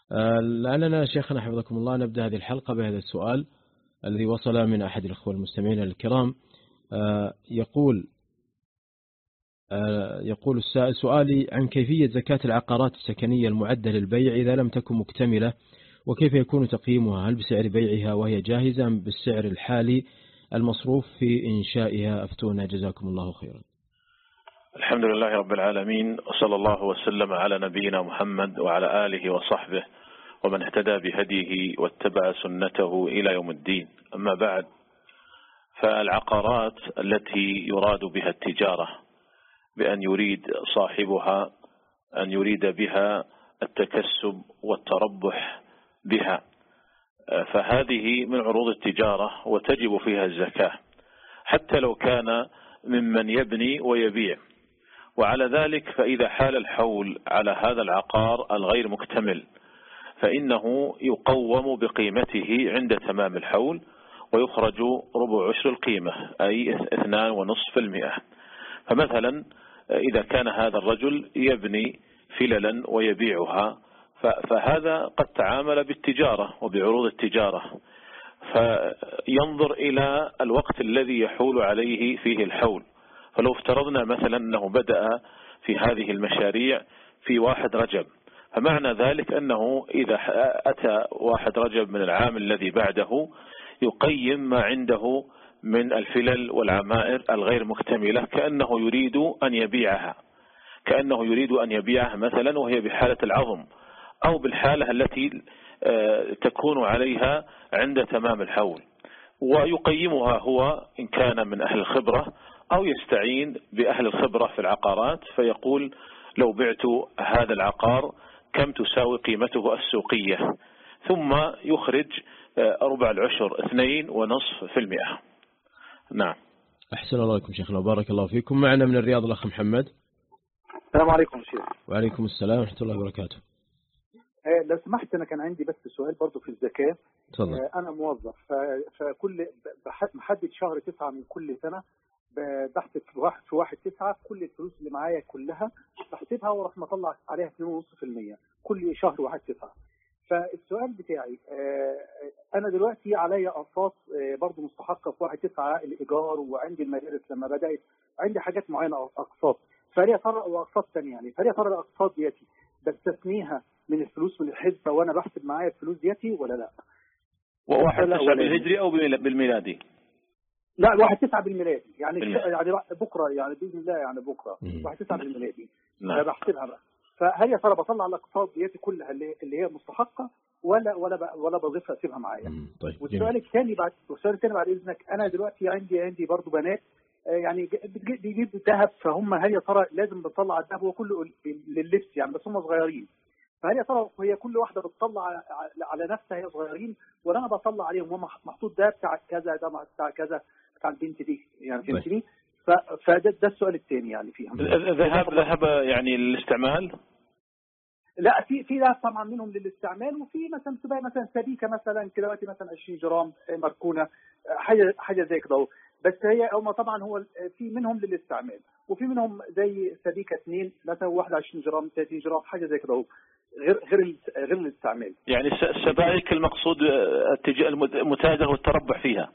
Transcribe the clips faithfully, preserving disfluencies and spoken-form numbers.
آه، لعلنا شيخنا حفظكم الله نبدأ هذه الحلقة بهذا السؤال الذي وصل من أحد الأخوة المستمعين الكرام. آه، يقول آه، يقول السائل: سؤالي عن كيفية زكاة العقارات السكنية المعدة للبيع إذا لم تكن مكتملة، وكيف يكون تقييمها؟ هل بسعر بيعها وهي جاهزة أم بالسعر الحالي المصروف في إنشائها؟ أفتونا جزاكم الله خيرا. الحمد لله رب العالمين، وصلى الله وسلم على نبينا محمد وعلى آله وصحبه ومن اهتدى بهديه واتبع سنته إلى يوم الدين. أما بعد، فالعقارات التي يراد بها التجارة بأن يريد صاحبها أن يريد بها التكسب والتربح بها، فهذه من عروض التجارة وتجب فيها الزكاة حتى لو كان ممن يبني ويبيع. وعلى ذلك فإذا حال الحول على هذا العقار الغير مكتمل فإنه يقوم بقيمته عند تمام الحول ويخرج ربع عشر القيمة، أي اثنان ونصف المئة. فمثلا إذا كان هذا الرجل يبني فللا ويبيعها فهذا قد تعامل بالتجارة وبعروض التجارة، فينظر إلى الوقت الذي يحول عليه فيه الحول. فلو افترضنا مثلا أنه بدأ في هذه المشاريع في واحد رجب، فمعنى ذلك أنه إذا أتى واحد رجب من العام الذي بعده يقيم ما عنده من الفلل والعمائر الغير مكتملة كأنه يريد أن يبيعها كأنه يريد أن يبيعها مثلا وهي بحالة العظم، أو بالحالة التي تكون عليها عند تمام الحول، ويقيمها هو إن كان من أهل الخبرة أو يستعين بأهل الخبرة في العقارات، فيقول لو بعت هذا العقار كم تساوي قيمته السوقية، ثم يخرج ربع العشر اثنين ونصف في المئة. نعم. أحسن الله عليكم شيخنا وبارك الله فيكم. معنا من الرياض الأخ محمد. السلام عليكم شيخ. وعليكم السلام ورحمة الله وبركاته. آه لو سمحت، أنا كان عندي بس سؤال برضو في الزكاة. آه أنا موظف، فكل محدد شهر تسعة من كل سنة بحسب في واحد في واحد تسعة كل الفلوس اللي معايا كلها بحسبها وراح مطلع عليها اثنين ونص في المية كل شهر واحد تسعة. فالسؤال بتاعي، أنا دلوقتي عليا أقساط برضو مستحقة في واحد تسعة، الإيجار، وعندي المدارس لما بدأت، عندي حاجات معينة أقساط، فليه ترى وأقساط ثانية يعني فليه ترى الأقساط ديتي بستثنيها من الفلوس من الحسبة وأنا بحسب معايا الفلوس ديتي ولا لا؟ وواحد تسعة بالهجري أو بالميلادي؟ لا، واحد تسعة بالميلادي يعني بالميلادي. يعني بكرة يعني بإذن الله يعني بكرة واحد تسعة بالميلادي. نعم. بحسبها بقى، فهل يا ترى بطلع الاقساط ديتي كلها اللي هي مستحقة ولا ولا ولا بضيفها اسيبها معايا؟ طيب. والسؤال الثاني بعد والسؤال الثاني بعد إذنك، أنا دلوقتي عندي عندي برضو بنات يعني بيجيب ذهب، فهم هل يا ترى لازم بتطلع الذهب هو كله لللبس يعني بس هم صغيرين، فهل يا ترى هي كل واحدة بتطلع على نفسها هي صغيرين ولا أنا بطلع عليهم هم محطوط ده بتاع كذا ده بتاع كذا بتاع البنت دي يعني فهمتني؟ فده ده السؤال الثاني يعني فيهم. ذهب ذهب يعني للاستعمال؟ لا، في في ذهب طبعا منهم للاستعمال، وفي مثلا تبقى مثلا سبيكه مثلا كده مثلا عشرين جرام مركونه حاجه حاجه زي كده، بس هي هم طبعا هو في منهم للاستعمال وفي منهم زي سبيكه اثنين مثلا واحد وعشرين جرام ثلاثين جرام حاجه زي كده غير غير غير الاستعمال. يعني السبائك المقصود المتاجره والتربح فيها،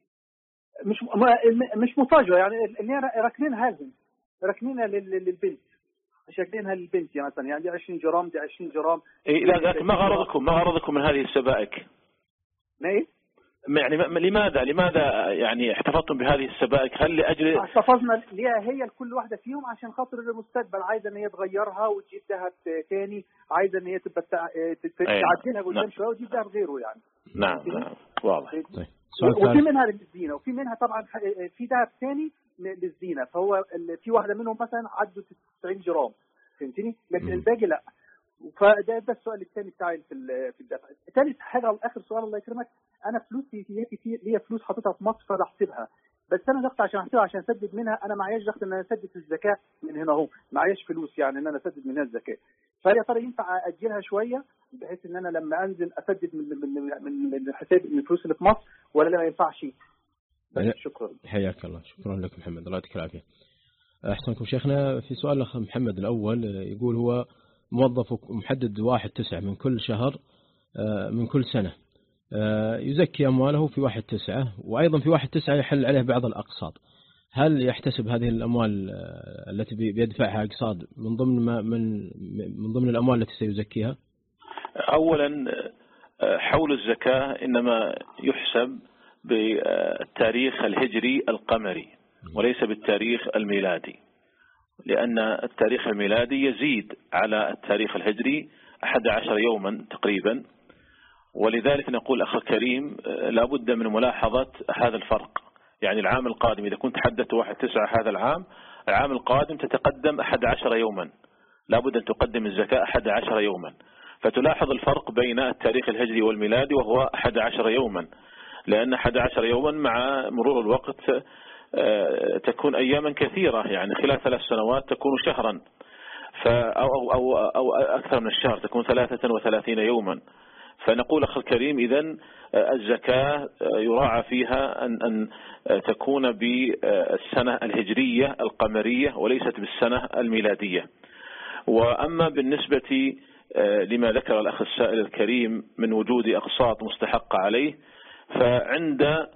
مش مش متاجره يعني اللي هي راكنينها لهم راكنينها للبنت شاكلينها للبنت يعني مثلا يعني دي عشرين جرام دي عشرين جرام. إيه لا لكن ما غرضكم ما غرضكم من هذه السبائك؟ ما ايه؟ يعني لماذا لماذا يعني احتفظتم بهذه السبائك؟ هل لاجل احتفظنا ليها هي لكل واحده فيهم عشان خاطر المستقبل، عايزه ان هي تغيرها وتجيب ذهب ثاني، عايزه ان هي تبقى تعدلها قدام شويه وتجيب ذهب غيره يعني. نعم نعم واضح. طيب. وفي منها للزينه وفي منها طبعا في ذهب ثاني للزينه، فهو في واحده منهم مثلا عدوا تسعين جرام فهمتني، لكن الباقي لا. فده ده السؤال الثاني بتاعي في في الدفع. ثالث حاجه اخر سؤال الله يكرمك، انا فلوسي هي كتير ليا فلوس حاططها في مصر فبحسبها، بس انا ضغط عشان احسبها عشان اسدد منها، انا معياش ضغط ان انا اسدد الزكاه من هنا اهو، معياش فلوس يعني ان انا اسدد منها الزكاه، فهل يا ترى ينفع اجلها شويه بحيث ان انا لما انزل اسدد من من من, من حساب من الفلوس اللي في مصر ولا لا ما ينفعش؟ شكرا. حياك الله. شكرا لك محمد، الله يعطيك العافيه. احسنكم شيخنا. في سؤال الاخ محمد الاول يقول هو موظف محدد واحد تسعة من كل شهر من كل سنة يزكي أمواله في واحد تسعة، وأيضا في واحد تسعة يحل عليه بعض الأقساط، هل يحتسب هذه الأموال التي بيدفعها أقساط من ضمن ما من من ضمن الأموال التي سيزكيها؟ أولا حول الزكاة إنما يحسب بالتاريخ الهجري القمري وليس بالتاريخ الميلادي، لأن التاريخ الميلادي يزيد على التاريخ الهجري أحد عشر يوما تقريبا، ولذلك نقول أخي الكريم لابد من ملاحظة هذا الفرق. يعني العام القادم إذا كنت حددت واحد تسعة هذا العام، العام القادم تتقدم أحد عشر يوما، لابد أن تقدم الزكاة أحد عشر يوما، فتلاحظ الفرق بين التاريخ الهجري والميلادي وهو أحد عشر يوما، لأن أحد عشر يوما مع مرور الوقت تكون أياما كثيرة، يعني خلال ثلاث سنوات تكون شهرا أو, أو, أو أكثر من الشهر، تكون ثلاثة وثلاثين يوما. فنقول أخي الكريم إذن الزكاة يراعى فيها أن, أن تكون بالسنة الهجرية القمرية وليست بالسنة الميلادية. وأما بالنسبة لما ذكر الأخ السائل الكريم من وجود أقساط مستحق عليه، فعند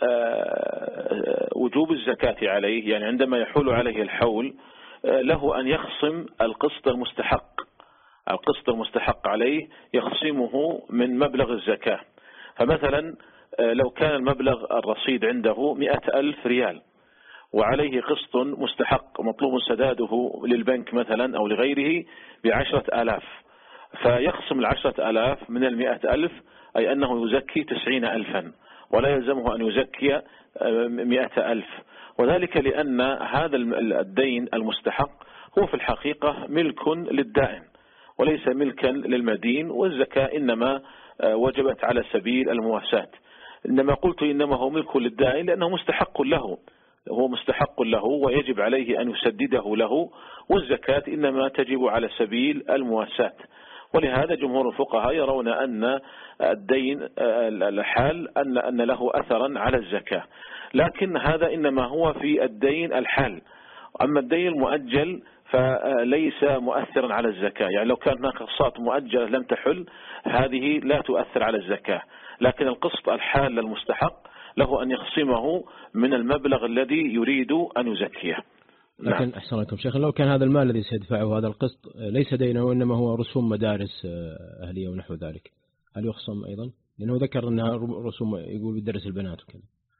وجوب الزكاة عليه، يعني عندما يحول عليه الحول له أن يخصم القسط المستحق، القسط المستحق عليه يخصمه من مبلغ الزكاة. فمثلا لو كان المبلغ الرصيد عنده مئة ألف ريال وعليه قسط مستحق مطلوب سداده للبنك مثلا أو لغيره بعشرة آلاف، فيخصم العشرة آلاف من المئة ألف، أي أنه يزكي تسعين ألفا ولا يلزمه أن يزكي مئة ألف، وذلك لأن هذا الدين المستحق هو في الحقيقة ملك للدائن وليس ملكا للمدين، والزكاة إنما وجبت على سبيل المواساة. إنما قلت إنما هو ملك للدائن لأنه مستحق له، هو مستحق له ويجب عليه أن يسدده له، والزكاة إنما تجب على سبيل المواساة. ولهذا جمهور الفقهاء يرون أن الدين الحال أن أن له أثرا على الزكاة، لكن هذا إنما هو في الدين الحال. أما الدين المؤجل فليس مؤثرا على الزكاة، يعني لو كان هناك أقساط مؤجلة لم تحل هذه لا تؤثر على الزكاة، لكن القسط الحال المستحق له أن يخصمه من المبلغ الذي يريد أن يزكيه. لكن أحسن لكم شيخ، لو كان هذا المال الذي سيدفعه هذا القسط ليس دينه وإنما هو رسوم مدارس أهلية ونحو ذلك، هل يخصم أيضا؟ لأنه ذكر أنها رسوم يقول بالدرس البنات وكذا.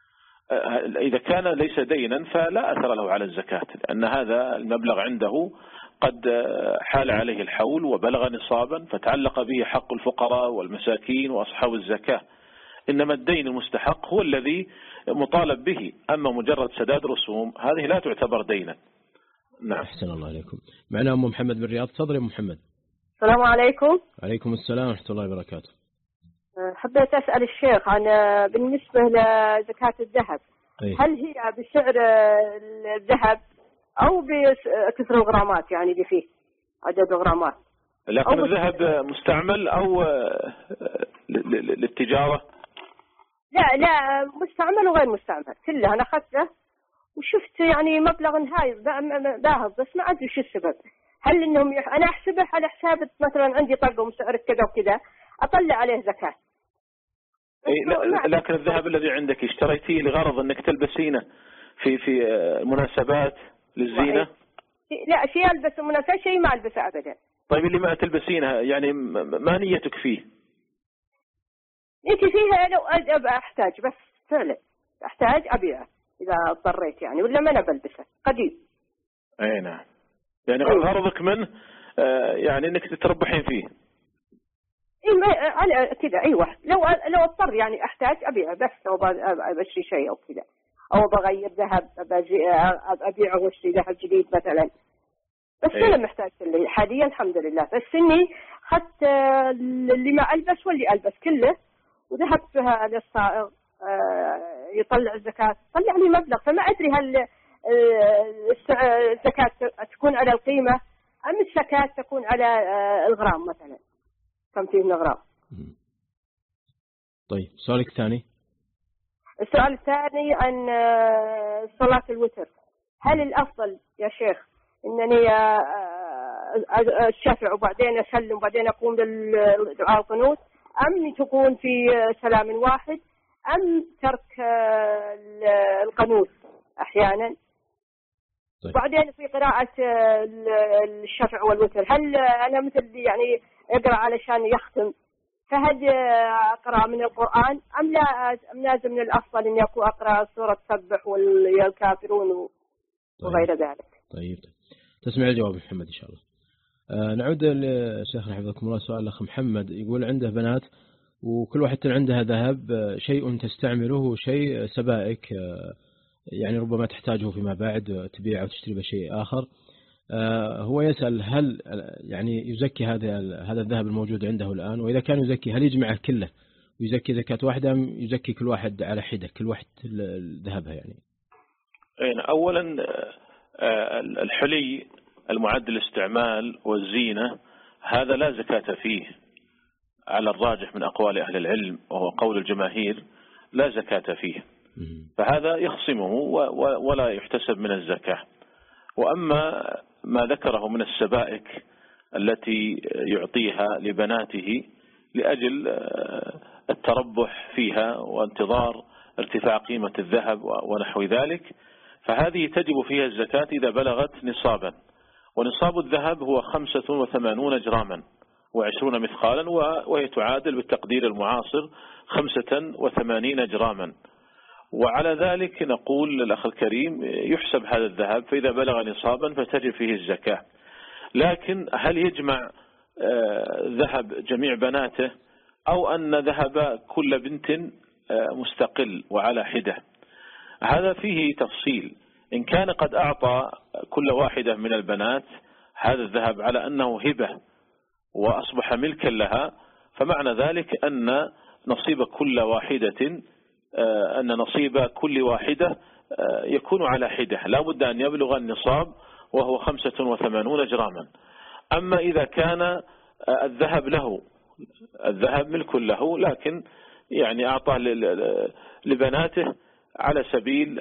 إذا كان ليس دينا فلا أثر له على الزكاة، لأن هذا المبلغ عنده قد حال عليه الحول وبلغ نصابا فتعلق به حق الفقراء والمساكين وأصحاب الزكاة. إنما الدين المستحق هو الذي مطالب به، أما مجرد سداد رسوم هذه لا تعتبر دينا. نعم. أحسن الله عليكم. معنا أم محمد من رياض. تفضل يا أم محمد. السلام عليكم. عليكم السلام ورحمة الله وبركاته. حبيت أسأل الشيخ عن بالنسبة لزكاة الذهب، أيه؟ هل هي بسعر الذهب أو بكثر الغرامات، يعني اللي فيه عدد الغرامات؟ لكن الذهب مستعمل أو للتجارة؟ لا لا مستعمل وغير مستعمل كله. أنا أخذته وشفت يعني مبلغ هاي ذاهب، بس ما أدري شو السبب. هل إنهم يح... أنا أحسبه على حساب مثلا عندي طقم سعر كذا وكذا أطلع عليه زكاة. أي لا، لكن الذهب الذي عندك اشتريتيه لغرض أنك تلبسينه في في مناسبات للزينة؟ لا شيء ألبس مناسبة، شيء ما ألبسه أبدا. طيب اللي ما تلبسينها يعني ما نيتك فيه؟ نيتي فيها لو أبقى أحتاج، بس فعلا أحتاج أبيعه إذا اضطريت يعني، ولا ما أنا بلبسه قديم. أي نعم، يعني غرضك منه يعني أنك تتربحين فيه. إيه على كذا أيوة، لو لو اضطر يعني أحتاج أبيعه، بس لو بشتري شيء أو كذا، أو بغير ذهب أبيعه واشتري ذهب جديد مثلا. بس أيه. أنا محتاج اللي حاليا الحمد لله، بس إني أخذت اللي ما ألبس واللي ألبس كله وذهبتها للصائغ يطلع الزكاة، طلع لي مبلغ، فما أدري هل الزكاة تكون على القيمة أم الزكاة تكون على الغرام مثلا، كم فيه من غرام. طيب سؤالك الثاني. السؤال الثاني عن صلاة الوتر، هل الأفضل يا شيخ إنني الشفع وبعدين أسلم وبعدين أقوم بالدعاء القنوت، أم تكون في سلام واحد، أم ترك القنوت أحيانا. طيب. وبعدين في قراءة الشفع والوتر، هل أنا مثل يعني أقرأ علشان يختم، فهل أقرأ من القرآن أم لا، أم لازم من الأفضل إني أقرأ سورة سبح والكافرون وغير ذلك؟ طيب تسمع الجواب محمد إن شاء الله. آه نعود لشيخنا حفظكم الله. سؤال الأخ محمد يقول عنده بنات وكل واحد عندها ذهب، شيء تستعمله وشيء سبائك يعني ربما تحتاجه فيما بعد تبيع أو تشتري بشيء آخر. آه هو يسأل هل يعني يزكي هذا هذا الذهب الموجود عنده الآن، وإذا كان يزكي هل يجمعه كله ويزكي زكاة واحدة أم يزكي كل واحد على حدة كل واحد ذهبها يعني؟ أولا الحلي المعد للاستعمال والزينة هذا لا زكاة فيه على الراجح من أقوال أهل العلم، وهو قول الجماهير لا زكاة فيه، فهذا يخصمه ولا يحتسب من الزكاة. وأما ما ذكره من السبائك التي يعطيها لبناته لأجل التربح فيها وانتظار ارتفاع قيمة الذهب ونحو ذلك، فهذه تجب فيها الزكاة إذا بلغت نصابا، ونصاب الذهب هو خمسة وثمانون جراما وعشرون مثقالا، وهي تعادل بالتقدير المعاصر خمسة وثمانين جراما. وعلى ذلك نقول للأخ الكريم يحسب هذا الذهب، فإذا بلغ نصابا فتجب فيه الزكاة. لكن هل يجمع ذهب جميع بناته أو أن ذهب كل بنت مستقل وعلى حدة؟ هذا فيه تفصيل. إن كان قد أعطى كل واحدة من البنات هذا الذهب على أنه هبة وأصبح ملكا لها، فمعنى ذلك أن نصيب كل واحدة أن نصيب كل واحدة يكون على حدة، لا بد أن يبلغ النصاب وهو خمسة وثمانون جراما. أما إذا كان الذهب له، الذهب ملك له، لكن يعني أعطاه لبناته على سبيل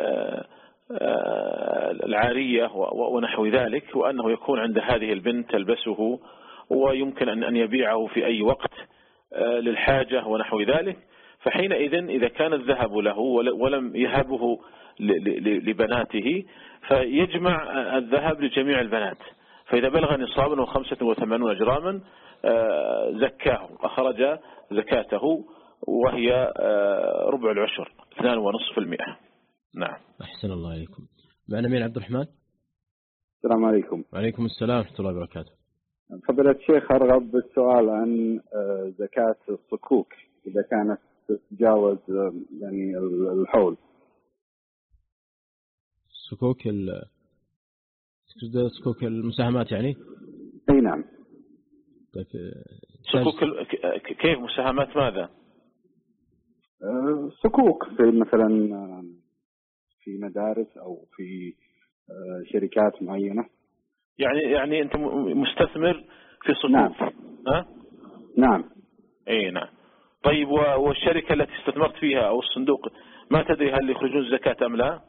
العارية ونحو ذلك، وأنه يكون عند هذه البنت تلبسه ويمكن أن يبيعه في أي وقت للحاجة ونحو ذلك، فحينئذ إذا كان الذهب له ولم يهبه لبناته فيجمع الذهب لجميع البنات، فإذا بلغ نصابا وخمسة وثمانون جراما زكاه، أخرج زكاته وهي ربع العشر اثنان ونصف في المئة. نعم. أحسن الله عليكم. معنا مين؟ عبد الرحمن. السلام عليكم. وعليكم السلام ورحمة الله وبركاته. فضيلة الشيخ أرغب بالسؤال عن زكاة الصكوك إذا كانت تتجاوز يعني الحول. صكوك ال صكوك المساهمات يعني؟ أي نعم. طيب صكوك ال... كيف مساهمات ماذا؟ صكوك في مثلا في مدارس أو في شركات معينة. يعني يعني أنت مستثمر في صكوك؟ نعم. ها؟ نعم. أي نعم. طيب والشركة التي استثمرت فيها أو الصندوق ما تدري هل يخرجون الزكاة أم لا؟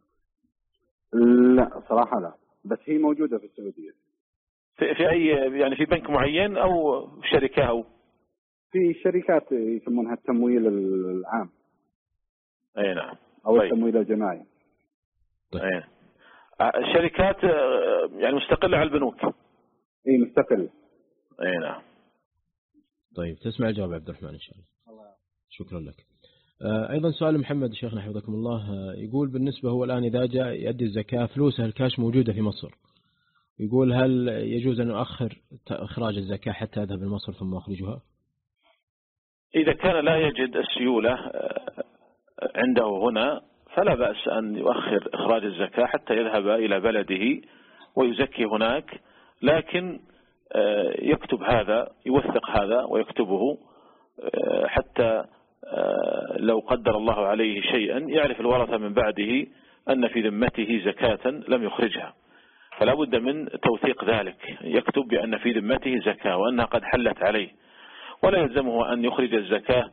لا صراحة لا، بس هي موجودة في السعودية. في, في أي يعني في بنك معين أو شركة أو؟ في شركات يسمونها التمويل العام. أي نعم. أو طيب. التمويل الجماعي. أي. الشركات يعني مستقلة على البنوك. اي مستقلة. أي نعم. طيب تسمع الجواب عبد الرحمن إن شاء الله. شكرا لك. أيضا سؤال محمد شيخنا حفظكم الله، يقول بالنسبة هو الآن إذا جاء يؤدي الزكاة فلوسه الكاش موجودة في مصر، يقول هل يجوز أن يؤخر إخراج الزكاة حتى يذهب لمصر ثم أخرجها؟ إذا كان لا يجد السيولة عنده هنا فلا بأس أن يؤخر إخراج الزكاة حتى يذهب إلى بلده ويزكي هناك، لكن يكتب هذا، يوثق هذا ويكتبه حتى لو قدر الله عليه شيئا يعرف الورثة من بعده أن في ذمته زكاة لم يخرجها، فلا بد من توثيق ذلك، يكتب بأن في ذمته زكاة وأنها قد حلت عليه، ولا يلزمه أن يخرج الزكاة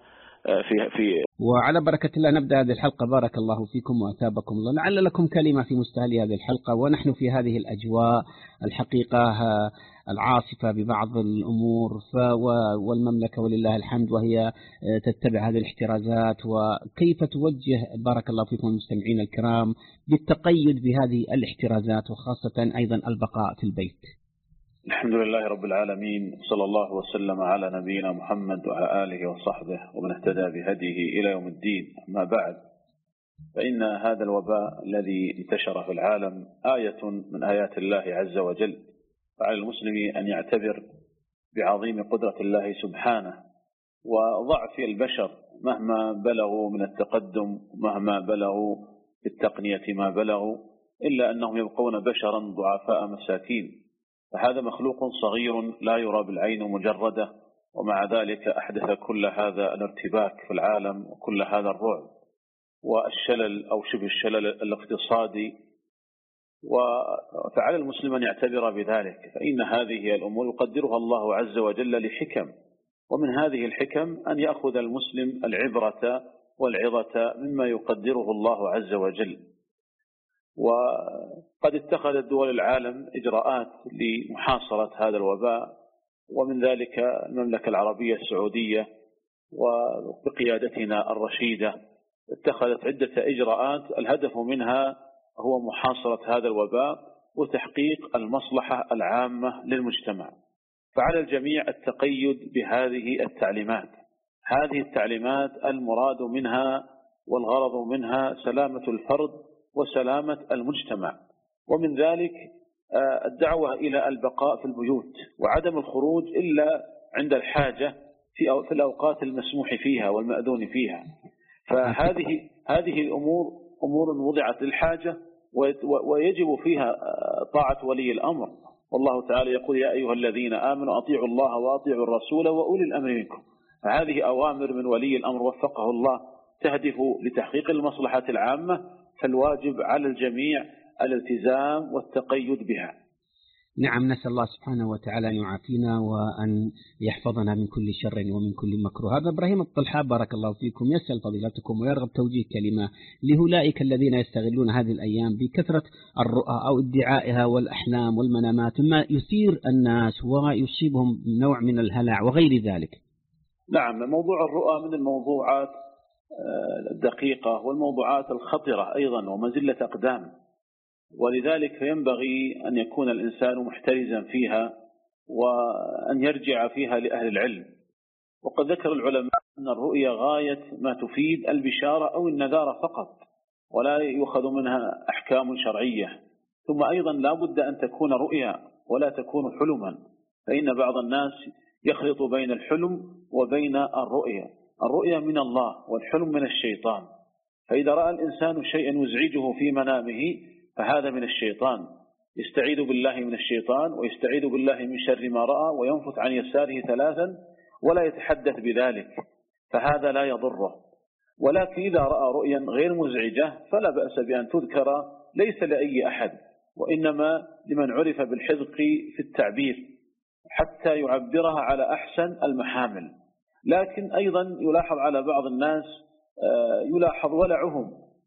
في في وعلى بركة الله نبدأ هذه الحلقة. بارك الله فيكم وأثابكم الله. لعل لكم كلمة في مستهل هذه الحلقة، ونحن في هذه الأجواء الحقيقة العاصفة ببعض الأمور، والمملكة ولله الحمد وهي تتبع هذه الاحترازات. وكيف توجه بارك الله فيكم المستمعين الكرام بالتقيد بهذه الاحترازات، وخاصة أيضا البقاء في البيت؟ الحمد لله رب العالمين، صلى الله وسلم على نبينا محمد وعلى آله وصحبه ومن اهتدى بهديه إلى يوم الدين. أما بعد، فإن هذا الوباء الذي انتشر في العالم آية من آيات الله عز وجل، فعلى المسلم أن يعتبر بعظيم قدرة الله سبحانه وضعف البشر مهما بلغوا من التقدم، مهما بلغوا في التقنية ما بلغوا، إلا أنهم يبقون بشرا ضعفاء مساكين. فهذا مخلوق صغير لا يرى بالعين مجردة، ومع ذلك أحدث كل هذا الارتباك في العالم وكل هذا الرعب والشلل أو شبه الشلل الاقتصادي. فعلى المسلم أن يعتبر بذلك، فإن هذه الأمور يقدرها الله عز وجل لحكم، ومن هذه الحكم أن يأخذ المسلم العبرة والعظة مما يقدره الله عز وجل. وقد اتخذت دول العالم إجراءات لمحاصرة هذا الوباء، ومن ذلك المملكة العربية السعودية وبقيادتنا الرشيدة اتخذت عدة إجراءات الهدف منها هو محاصرة هذا الوباء وتحقيق المصلحة العامة للمجتمع. فعلى الجميع التقيد بهذه التعليمات. هذه التعليمات المراد منها والغرض منها سلامة الفرد وسلامة المجتمع، ومن ذلك الدعوة إلى البقاء في البيوت وعدم الخروج إلا عند الحاجة في الأوقات المسموح فيها والمأذون فيها. فهذه هذه الأمور أمور وضعت للحاجة ويجب فيها طاعة ولي الأمر، والله تعالى يقول: يا أيها الذين آمنوا أطيعوا الله وأطيعوا الرسول وأولي الأمر منكم. فهذه أوامر من ولي الأمر وفقه الله تهدف لتحقيق المصلحة العامة، فالواجب على الجميع الالتزام والتقيد بها. نعم، نسأل الله سبحانه وتعالى أن يعافينا وأن يحفظنا من كل شر ومن كل مكروه. هذا إبراهيم الطلحة بارك الله فيكم يسأل فضيلتكم ويرغب توجيه كلمة لأولئك الذين يستغلون هذه الأيام بكثرة الرؤى أو ادعائها والأحلام والمنامات مما يثير الناس ويصيبهم نوع من الهلع وغير ذلك. نعم، موضوع الرؤى من الموضوعات الدقيقة والموضوعات الخطرة أيضا ومزلة أقدام، ولذلك ينبغي أن يكون الإنسان محترزا فيها وأن يرجع فيها لأهل العلم. وقد ذكر العلماء أن الرؤيا غاية ما تفيد البشارة أو النذارة فقط، ولا يؤخذ منها أحكام شرعية. ثم أيضا لا بد أن تكون رؤيا ولا تكون حلما، فإن بعض الناس يخلط بين الحلم وبين الرؤيا. الرؤيا من الله والحلم من الشيطان، فإذا رأى الإنسان شيئا يزعجه في منامه فهذا من الشيطان، يستعيذ بالله من الشيطان ويستعيذ بالله من شر ما رأى وينفث عن يساره ثلاثا ولا يتحدث بذلك، فهذا لا يضره. ولكن إذا رأى رؤيا غير مزعجة فلا بأس بأن تذكر، ليس لأي أحد، وإنما لمن عرف بالحذق في التعبير حتى يعبرها على أحسن المحامل. لكن أيضا يلاحظ على بعض الناس يلاحظ ولعهم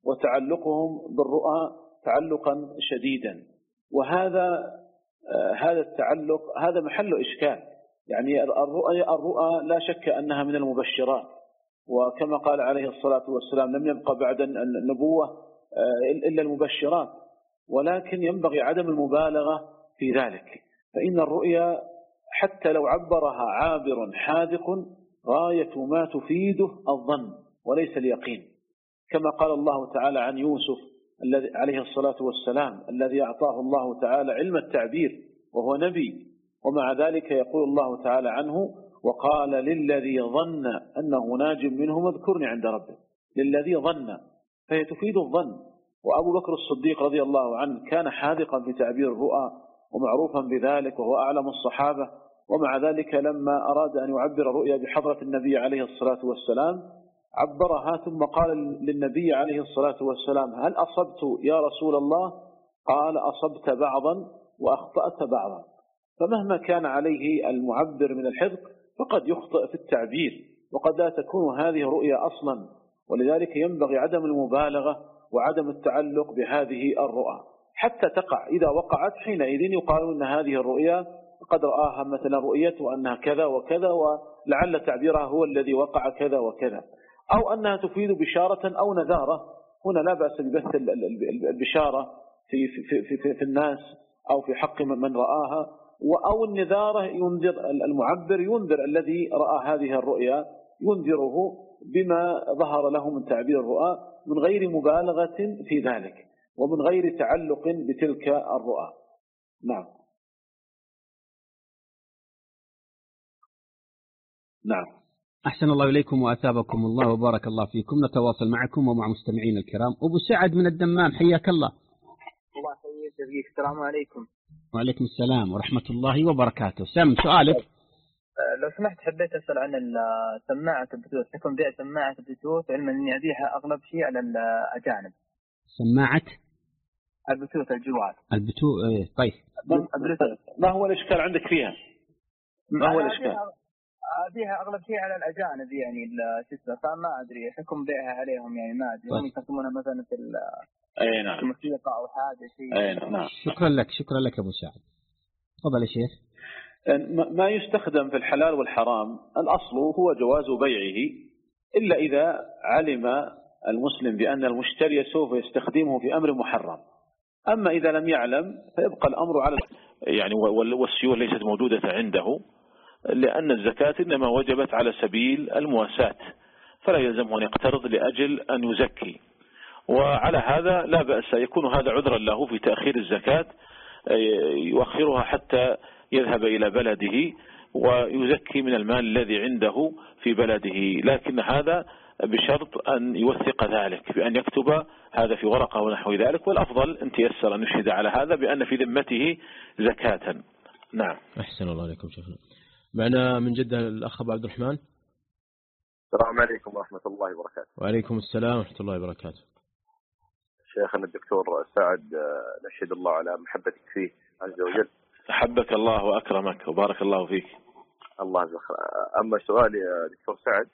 وتعلقهم بالرؤى تعلقا شديدا، وهذا هذا التعلق هذا محل إشكال. يعني الرؤى الرؤى لا شك أنها من المبشرات، وكما قال عليه الصلاة والسلام: لم يبقى بعد النبوة إلا المبشرات، ولكن ينبغي عدم المبالغة في ذلك، فإن الرؤيا حتى لو عبرها عابر حاذق غاية ما تفيده الظن وليس اليقين، كما قال الله تعالى عن يوسف الذي عليه الصلاة والسلام الذي أعطاه الله تعالى علم التعبير وهو نبي، ومع ذلك يقول الله تعالى عنه: وقال للذي ظن أنه ناج منهم اذكرني عند ربه. للذي ظن، فهي تفيد الظن. وأبو بكر الصديق رضي الله عنه كان حاذقا في تعبير الرؤى ومعروفا بذلك وهو أعلم الصحابة، ومع ذلك لما أراد أن يعبر الرؤيا بحضرة النبي عليه الصلاة والسلام عبرها، ثم قال للنبي عليه الصلاة والسلام: هل أصبت يا رسول الله؟ قال: أصبت بعضا وأخطأت بعضا. فمهما كان عليه المعبر من الحذق فقد يخطئ في التعبير، وقد لا تكون هذه رؤيا أصلا، ولذلك ينبغي عدم المبالغة وعدم التعلق بهذه الرؤى حتى تقع. إذا وقعت حينئذ يقال أن هذه الرؤيا قد رآها مثلا رؤية وأنها كذا وكذا، ولعل تعبيرها هو الذي وقع كذا وكذا، أو أنها تفيد بشارة أو نذارة. هنا لا بأس ببث البشارة في, في, في, في, في الناس أو في حق من رآها، أو النذارة ينذر المعبر، ينذر الذي رأى هذه الرؤيا، ينذره بما ظهر له من تعبير الرؤى من غير مبالغة في ذلك ومن غير تعلق بتلك الرؤى. نعم نعم. أحسن الله إليكم وأثابكم الله وبارك الله فيكم. نتواصل معكم ومع مستمعين الكرام. أبو سعد من الدمام، حياك الله. الله يحييك. السلام عليكم. وعليكم السلام ورحمة الله وبركاته. سام سؤالك. لو سمحت حبيت أسأل عن سماعة البلوتوث. حكم بيع سماعة البلوتوث علما أني أبيعها أغلب شيء على الأجانب. سماعة البلوتوث الجوال. البلوتوث. طيب ما هو الإشكال عندك فيها؟ ما هو الإشكال؟ أبيها أغلب شيء على الأجانب يعني الشسبة، فما أدري حكم بيعها عليهم يعني ما أدري. هم يستخدمونها مثلا في أي نعم الموسيقى أو حاجة شيء. أي نعم. شكرا لك شكرا لك أبو سعد. تفضل يا شيخ. ما يستخدم في الحلال والحرام الأصل هو جواز بيعه، إلا إذا علم المسلم بأن المشتري سوف يستخدمه في أمر محرم. أما إذا لم يعلم فيبقى الأمر على يعني والسيولة ليست موجودة عنده، لأن الزكاة إنما وجبت على سبيل المواساة، فلا يلزمه أن يقترض لأجل أن يزكي. وعلى هذا لا بأس، يكون هذا عذرا له في تأخير الزكاة، يؤخرها حتى يذهب إلى بلده ويزكي من المال الذي عنده في بلده، لكن هذا بشرط أن يوثق ذلك بأن يكتب هذا في ورقة ونحو ذلك، والأفضل أن تيسر أن يشهد على هذا بأن في ذمته زكاة. نعم. أحسن الله عليكم شيخنا. معنا من جدة الأخ أبو عبد الرحمن. السلام عليكم ورحمة الله وبركاته. وعليكم السلام ورحمة الله وبركاته. شيخنا الدكتور سعد، نشهد الله على محبتك فيه عز وجل. أحبك الله وأكرمك وبارك الله فيك. الله يجزاك. أما سؤالي يا دكتور سعد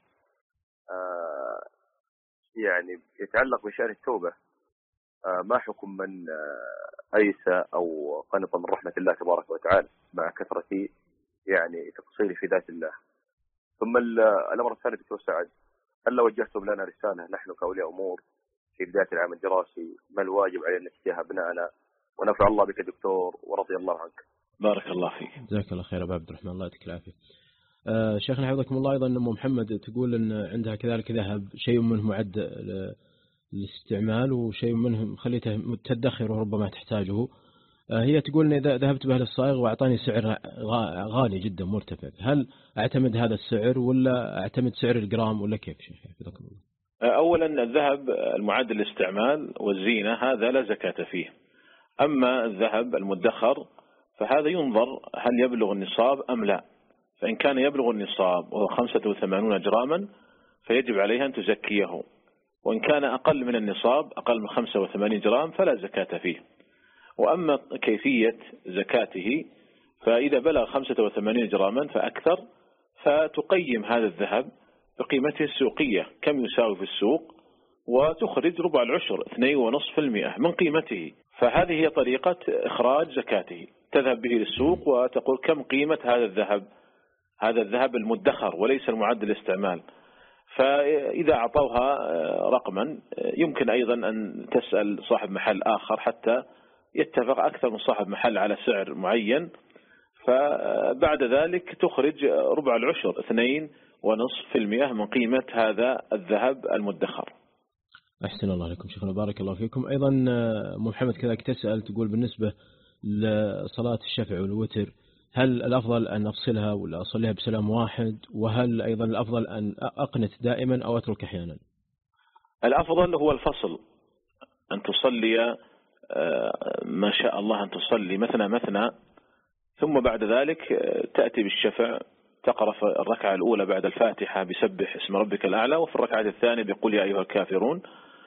يعني يتعلق بشأن التوبة، ما حكم من أيس أو قنط من رحمة الله تبارك وتعالى مع كثرة يعني تقصيري في ذات الله؟ ثم الأمر الثاني دكتور سعد، هل لو وجهتم لنا رسالة نحن كأولياء أمور في بداية العام الدراسي، ما الواجب علينا تجاه أبنائنا؟ ونفع الله بك دكتور ورضي الله عنك. بارك الله فيك. جزاك الله خير أبو عبد الرحمن، الله يعطيك العافية. آه شيخنا حفظكم الله، أيضا أم محمد تقول أن عندها كذلك ذهب، شيء منه معد للاستعمال وشيء منه خليته تدخر وربما تحتاجه. آه هي تقول أن إذا ذهبت به للصائغ وأعطاني سعر غالي جدا مرتفع، هل أعتمد هذا السعر ولا أعتمد سعر الجرام ولا كيف شيخ حفظكم الله؟ أولا الذهب المعد للاستعمال والزينة هذا لا زكاة فيه. أما الذهب المدخر فهذا ينظر هل يبلغ النصاب أم لا، فإن كان يبلغ النصاب وهو خمسة وثمانون جراما فيجب عليها أن تزكيه، وإن كان أقل من النصاب أقل من خمسة وثمانين جرام فلا زكاة فيه. وأما كيفية زكاته فإذا بلغ خمسة وثمانين جراما فأكثر فتقيم هذا الذهب بقيمته السوقية كم يساوي في السوق، وتخرج ربع العشر اثنين ونصف المئة من قيمته. فهذه هي طريقة إخراج زكاته، تذهب به للسوق وتقول كم قيمة هذا الذهب، هذا الذهب المدخر وليس المعد للاستعمال. فإذا أعطوها رقما يمكن أيضا أن تسأل صاحب محل آخر حتى يتفق أكثر من صاحب محل على سعر معين، فبعد ذلك تخرج ربع العشر اثنين ونصف في المئة من قيمة هذا الذهب المدخر. أحسن الله عليكم شيخنا بارك الله فيكم. أيضا محمد كذلك تسأل تقول بالنسبة لصلاة الشفع والوتر، هل الأفضل أن أفصلها ولا أصليها بسلام واحد؟ وهل أيضا الأفضل أن أقنت دائما أو أترك أحيانا؟ الأفضل هو الفصل، أن تصلي ما شاء الله أن تصلي مثنى مثنى، ثم بعد ذلك تأتي بالشفع تقرأ في الركعة الأولى بعد الفاتحة بسبح اسم ربك الأعلى، وفي الركعة الثانية بقول يا أيها الكافرون،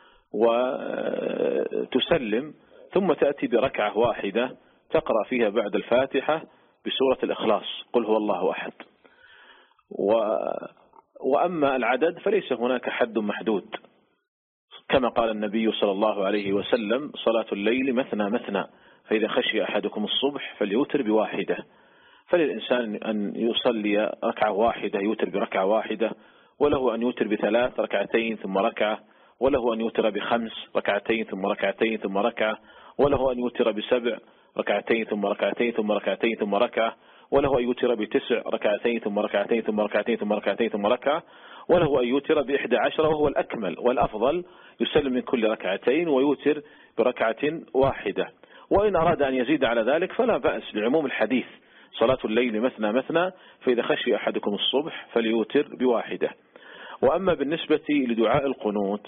وتسلم، ثم تأتي بركعة واحدة تقرأ فيها بعد الفاتحة بسورة الإخلاص قل هو الله أحد، وأما العدد فليس هناك حد محدود، كما قال النبي صلى الله عليه وسلم: صلاة الليل مثنى مثنى، فإذا خشي أحدكم الصبح فليوتر بواحدة. فللإنسان أن يصلي ركعة واحدة يوتر بركعة واحدة، وله أن يوتر بثلاث ركعتين ثم ركعة، وله أن يوتر بخمس ركعتين ثم ركعتين ثم ركعة، وله أن يوتر بسبع ركعتين ثم ركعتين ثم ركعتين ثم ركعة، وله أن يوتر بتسع ركعتين ثم ركعتين ثم ركعتين ثم ركعتين ثم ركعة، وله أن يوتر بإحدى عشر، وهو الأكمل والأفضل يسلم من كل ركعتين ويوتر بركعة واحدة. وإن أراد أن يزيد على ذلك فلا بأس لعموم الحديث: صلاة الليل مثنى مثنى، فإذا خشي أحدكم الصبح فليوتر بواحدة. وأما بالنسبة لدعاء القنوت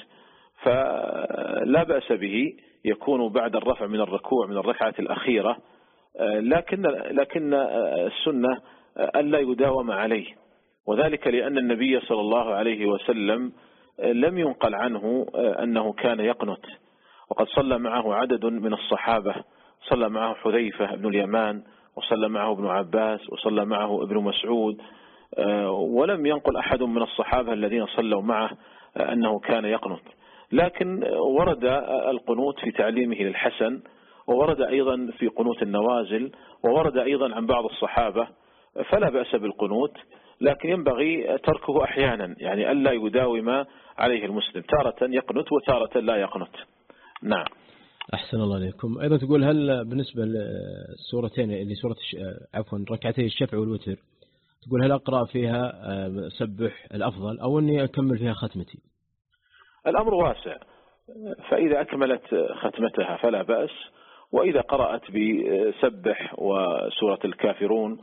فلا بأس به، يكون بعد الرفع من الركوع من الركعة الأخيرة، لكن لكن السنة ألا يداوم عليه، وذلك لأن النبي صلى الله عليه وسلم لم ينقل عنه أنه كان يقنت، وقد صلى معه عدد من الصحابة، صلى معه حذيفة بن اليمان، وصلى معه ابن عباس، وصلى معه ابن مسعود، ولم ينقل أحد من الصحابة الذين صلوا معه أنه كان يقنت. لكن ورد القنوت في تعليمه للحسن، وورد أيضا في قنوت النوازل، وورد أيضا عن بعض الصحابة، فلا بأس بالقنوت، لكن ينبغي تركه أحيانا، يعني ألا يداوم عليه المسلم، تارة يقنت وتارة لا يقنت. نعم. أحسن الله عليكم. أيضا تقول هل بالنسبة للسورتين اللي سورة عفوا ركعتي الشفع والوتر، تقول هل أقرأ فيها سبح الأفضل أو أني أكمل فيها ختمتي؟ الأمر واسع، فإذا أكملت ختمتها فلا بأس، وإذا قرأت بسبح وسورة الكافرون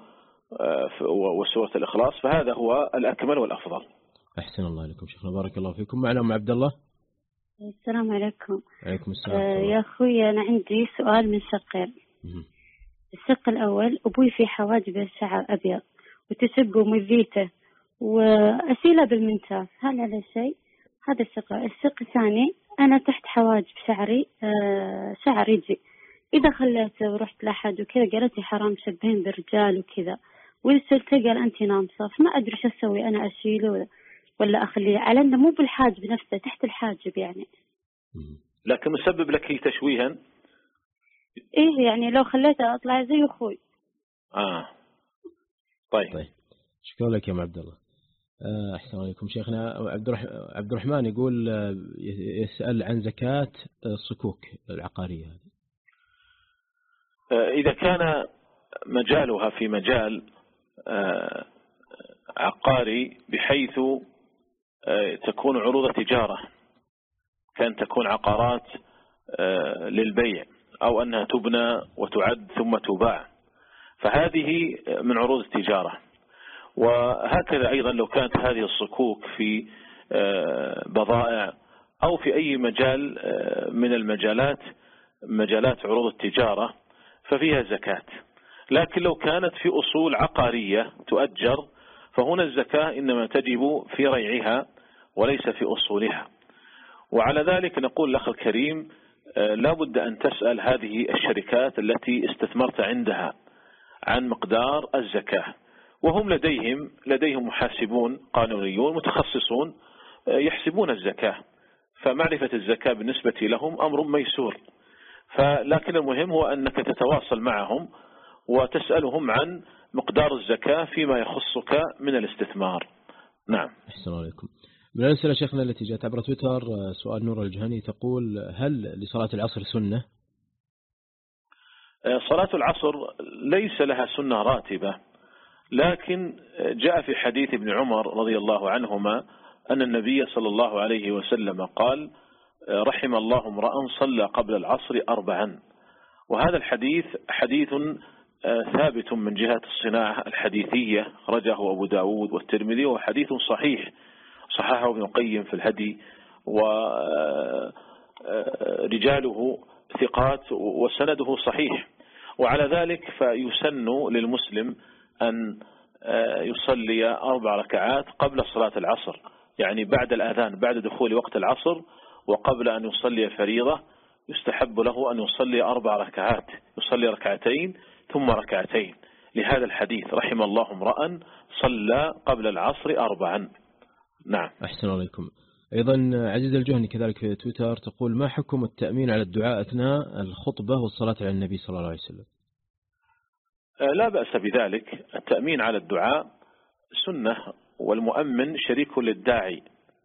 وسورة الإخلاص فهذا هو الأكمل والأفضل. أحسن الله عليكم شيخنا، بارك الله فيكم. معنا أم عبد الله. السلام عليكم. عليكم السلام. آه يا أخوي أنا عندي سؤال من شقين. الشق الأول: أبوي في حواجبه شعر أبيض وتشبه مذيته وأسيله بالمنتاف، هل هذا شيء؟ هذا الشق. الشق الثاني: أنا تحت حواجب شعري آه شعر يجي، إذا خليته ورحت لأحد وكذا قالت لي حرام شبهين بالرجال وكذا، وإذا سألته قال أنت نامصة، فما أدري شو أسوي، أنا أشيله ولا أخليه على أنه مو بالحاجب نفسه، تحت الحاجب يعني. لكن مسبب لك تشويها؟ إيه يعني لو خليته أطلع زي أخوي. آه طيب. طيب شكرا لك يا أم عبد الله. أحسن عليكم شيخنا. عبد الرحمن يقول يسأل عن زكاة الصكوك العقارية هذه. إذا كان مجالها في مجال عقاري بحيث تكون عروض تجارة، كان تكون عقارات للبيع أو أنها تبنى وتعد ثم تباع، فهذه من عروض التجارة. وهكذا أيضا لو كانت هذه الصكوك في بضائع أو في أي مجال من المجالات مجالات عروض التجارة ففيها زكاة. لكن لو كانت في أصول عقارية تؤجر فهنا الزكاة إنما تجب في ريعها وليس في أصولها. وعلى ذلك نقول الأخ الكريم لا بد أن تسأل هذه الشركات التي استثمرت عندها عن مقدار الزكاة، وهم لديهم لديهم محاسبون قانونيون متخصصون يحسبون الزكاة، فمعرفة الزكاة بالنسبة لهم أمر ميسور. فلكن المهم هو أنك تتواصل معهم وتسألهم عن مقدار الزكاة فيما يخصك من الاستثمار. نعم. السلام عليكم. من الأسئلة شيخنا التي جاءت عبر تويتر سؤال نور الجهني تقول: هل لصلاة العصر سنة؟ صلاة العصر ليس لها سنة راتبة، لكن جاء في حديث ابن عمر رضي الله عنهما أن النبي صلى الله عليه وسلم قال: رحم الله امرأ صلى قبل العصر أربعا. وهذا الحديث حديث ثابت من جهة الصناعة الحديثية، رجاه أبو داود والترمذي، وحديث صحيح صححه ابن القيم في الهدي، ورجاله ثقات وسنده صحيح. وعلى ذلك فيسن للمسلم أن يصلي أربع ركعات قبل صلاة العصر، يعني بعد الأذان، بعد دخول وقت العصر وقبل أن يصلي فريضة يستحب له أن يصلي أربع ركعات، يصلي ركعتين ثم ركعتين، لهذا الحديث رحم الله امرأ صلى قبل العصر أربعا. نعم. أحسن عليكم. أيضا عزيز الجهني كذلك في تويتر تقول: ما حكم التأمين على الدعاء أثناء الخطبة والصلاة على النبي صلى الله عليه وسلم؟ لا بأس بذلك. التأمين على الدعاء سنة، والمؤمن شريك للداعي،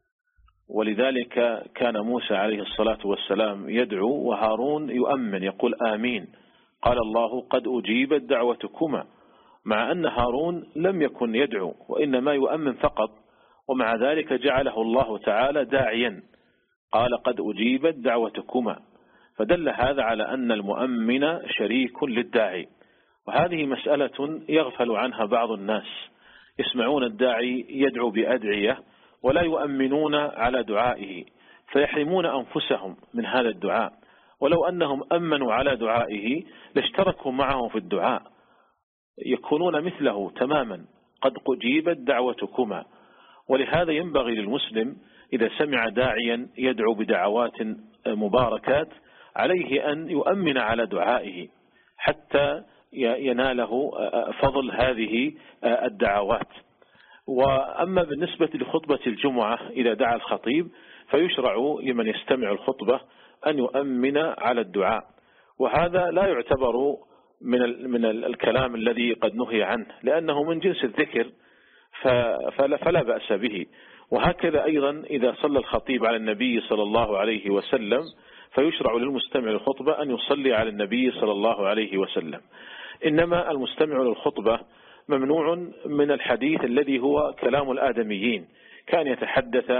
ولذلك كان موسى عليه الصلاة والسلام يدعو وهارون يؤمن يقول آمين. قال الله: قد أجيبت دعوتكما، مع أن هارون لم يكن يدعو وإنما يؤمن فقط، ومع ذلك جعله الله تعالى داعيا، قال: قد أجيبت دعوتكما. فدل هذا على أن المؤمن شريك للداعي، وهذه مسألة يغفل عنها بعض الناس، يسمعون الداعي يدعو بأدعية ولا يؤمنون على دعائه، فيحرمون أنفسهم من هذا الدعاء، ولو أنهم أمنوا على دعائه لاشتركوا معه في الدعاء، يكونون مثله تماما. قد أجيبت دعوتكما. ولهذا ينبغي للمسلم إذا سمع داعيا يدعو بدعوات مباركات عليه أن يؤمن على دعائه حتى يناله فضل هذه الدعوات. وأما بالنسبة لخطبة الجمعة إذا دعا الخطيب فيشرع لمن يستمع الخطبة أن يؤمن على الدعاء، وهذا لا يعتبر من من الكلام الذي قد نهي عنه، لأنه من جنس الذكر فلا, فلا بأس به. وهكذا أيضا إذا صلى الخطيب على النبي صلى الله عليه وسلم فيشرع للمستمع الخطبة أن يصلي على النبي صلى الله عليه وسلم. إنما المستمع للخطبة ممنوع من الحديث الذي هو كلام الآدميين، كان يتحدث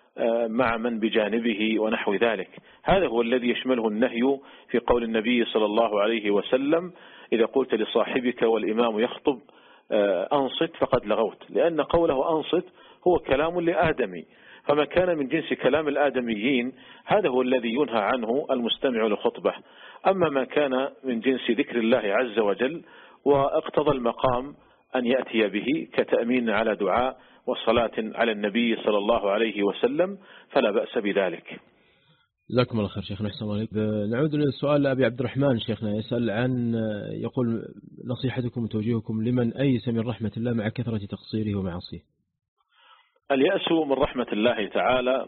مع من بجانبه ونحو ذلك. هذا هو الذي يشمله النهي في قول النبي صلى الله عليه وسلم: إذا قلت لصاحبك والإمام يخطب أنصت فقد لغوت، لأن قوله أنصت هو كلام لآدمي، فما كان من جنس كلام الآدميين هذا هو الذي ينهى عنه المستمع للخطبة. أما ما كان من جنس ذكر الله عز وجل واقتضى المقام أن يأتي به كتأمين على دعاء والصلاة على النبي صلى الله عليه وسلم فلا بأس بذلك. جزاكم الله خير شيخنا، أحسن عليك. نعود للسؤال لأبي عبد الرحمن شيخنا، يسأل عن يقول: نصيحتكم وتوجيهكم لمن أيس من رحمة الله مع كثرة تقصيره ومعاصيه. اليأس من رحمة الله تعالى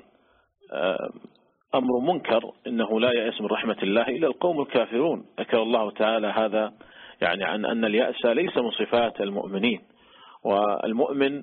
أمر منكر، إنه لا يأس من رحمة الله إلا القوم الكافرون. ذكر الله تعالى هذا يعني عن أن اليأس ليس من صفات المؤمنين، والمؤمن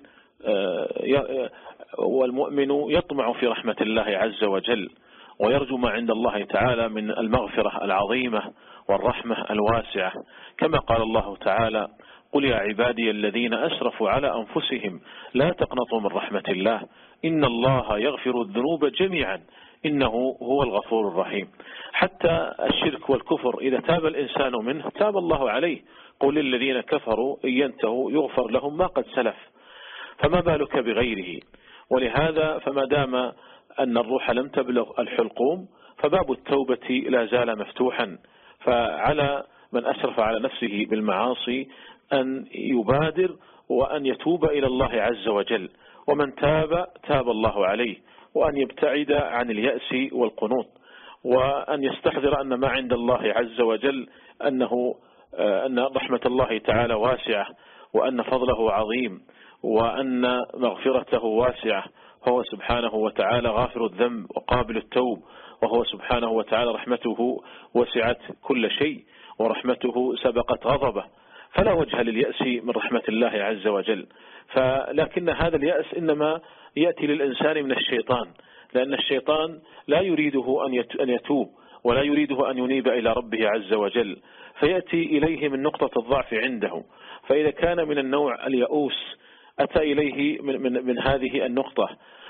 والمؤمن يطمع في رحمة الله عز وجل ويرجو ما عند الله تعالى من المغفرة العظيمة والرحمة الواسعة، كما قال الله تعالى: قل يا عبادي الذين أسرفوا على أنفسهم لا تقنطوا من رحمة الله إن الله يغفر الذنوب جميعا إنه هو الغفور الرحيم. حتى الشرك والكفر إذا تاب الإنسان منه تاب الله عليه. قل للذين كفروا إن ينتهوا يغفر لهم ما قد سلف، فما بالك بغيره. ولهذا فما دام أن الروح لم تبلغ الحلقوم فباب التوبة لا زال مفتوحا، فعلى من أسرف على نفسه بالمعاصي أن يبادر وأن يتوب إلى الله عز وجل، ومن تاب تاب الله عليه، وأن يبتعد عن اليأس والقنوط، وأن يستحضر أن ما عند الله عز وجل أنه أن رحمة الله تعالى واسعة، وأن فضله عظيم، وأن مغفرته واسعة، هو سبحانه وتعالى غافر الذنب وقابل التوب، وهو سبحانه وتعالى رحمته وسعت كل شيء ورحمته سبقت غضبه، فلا وجه لليأس من رحمة الله عز وجل. فلكن هذا اليأس إنما يأتي للإنسان من الشيطان، لأن الشيطان لا يريده أن يتوب ولا يريده أن ينيب إلى ربه عز وجل، فيأتي إليه من نقطة الضعف عنده. فإذا كان من النوع اليأوس أتى إليه من, من, من هذه النقطة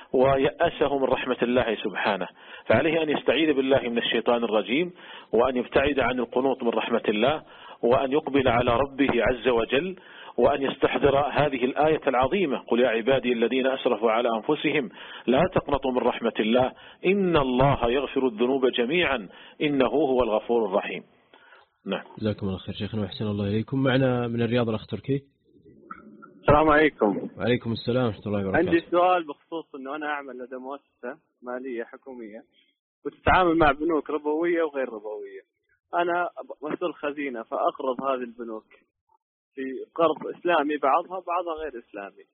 ويأسه من رحمة الله سبحانه، فعليه أن يستعيذ بالله من الشيطان الرجيم، وأن يبتعد عن القنوط من رحمة الله، وأن يقبل على ربه عز وجل، وأن يستحضر هذه الآية العظيمة: قل يا عبادي الذين أسرفوا على أنفسهم لا تقنطوا من رحمة الله إن الله يغفر الذنوب جميعا إنه هو الغفور الرحيم. نعم. جزاكم الله خير شيخنا وأحسن الله إليكم. معنا من الرياض الأخ تركي. السلام عليكم. وعليكم السلام ورحمة الله وبركاته. عندي سؤال بخصوص أنه أنا أعمل لدى مؤسسة مالية حكومية وتتعامل مع بنوك ربوية وغير ربوية. أنا مسؤول خزينة فأقرض هذه البنوك في قرض إسلامي، بعضها بعضها غير إسلامي.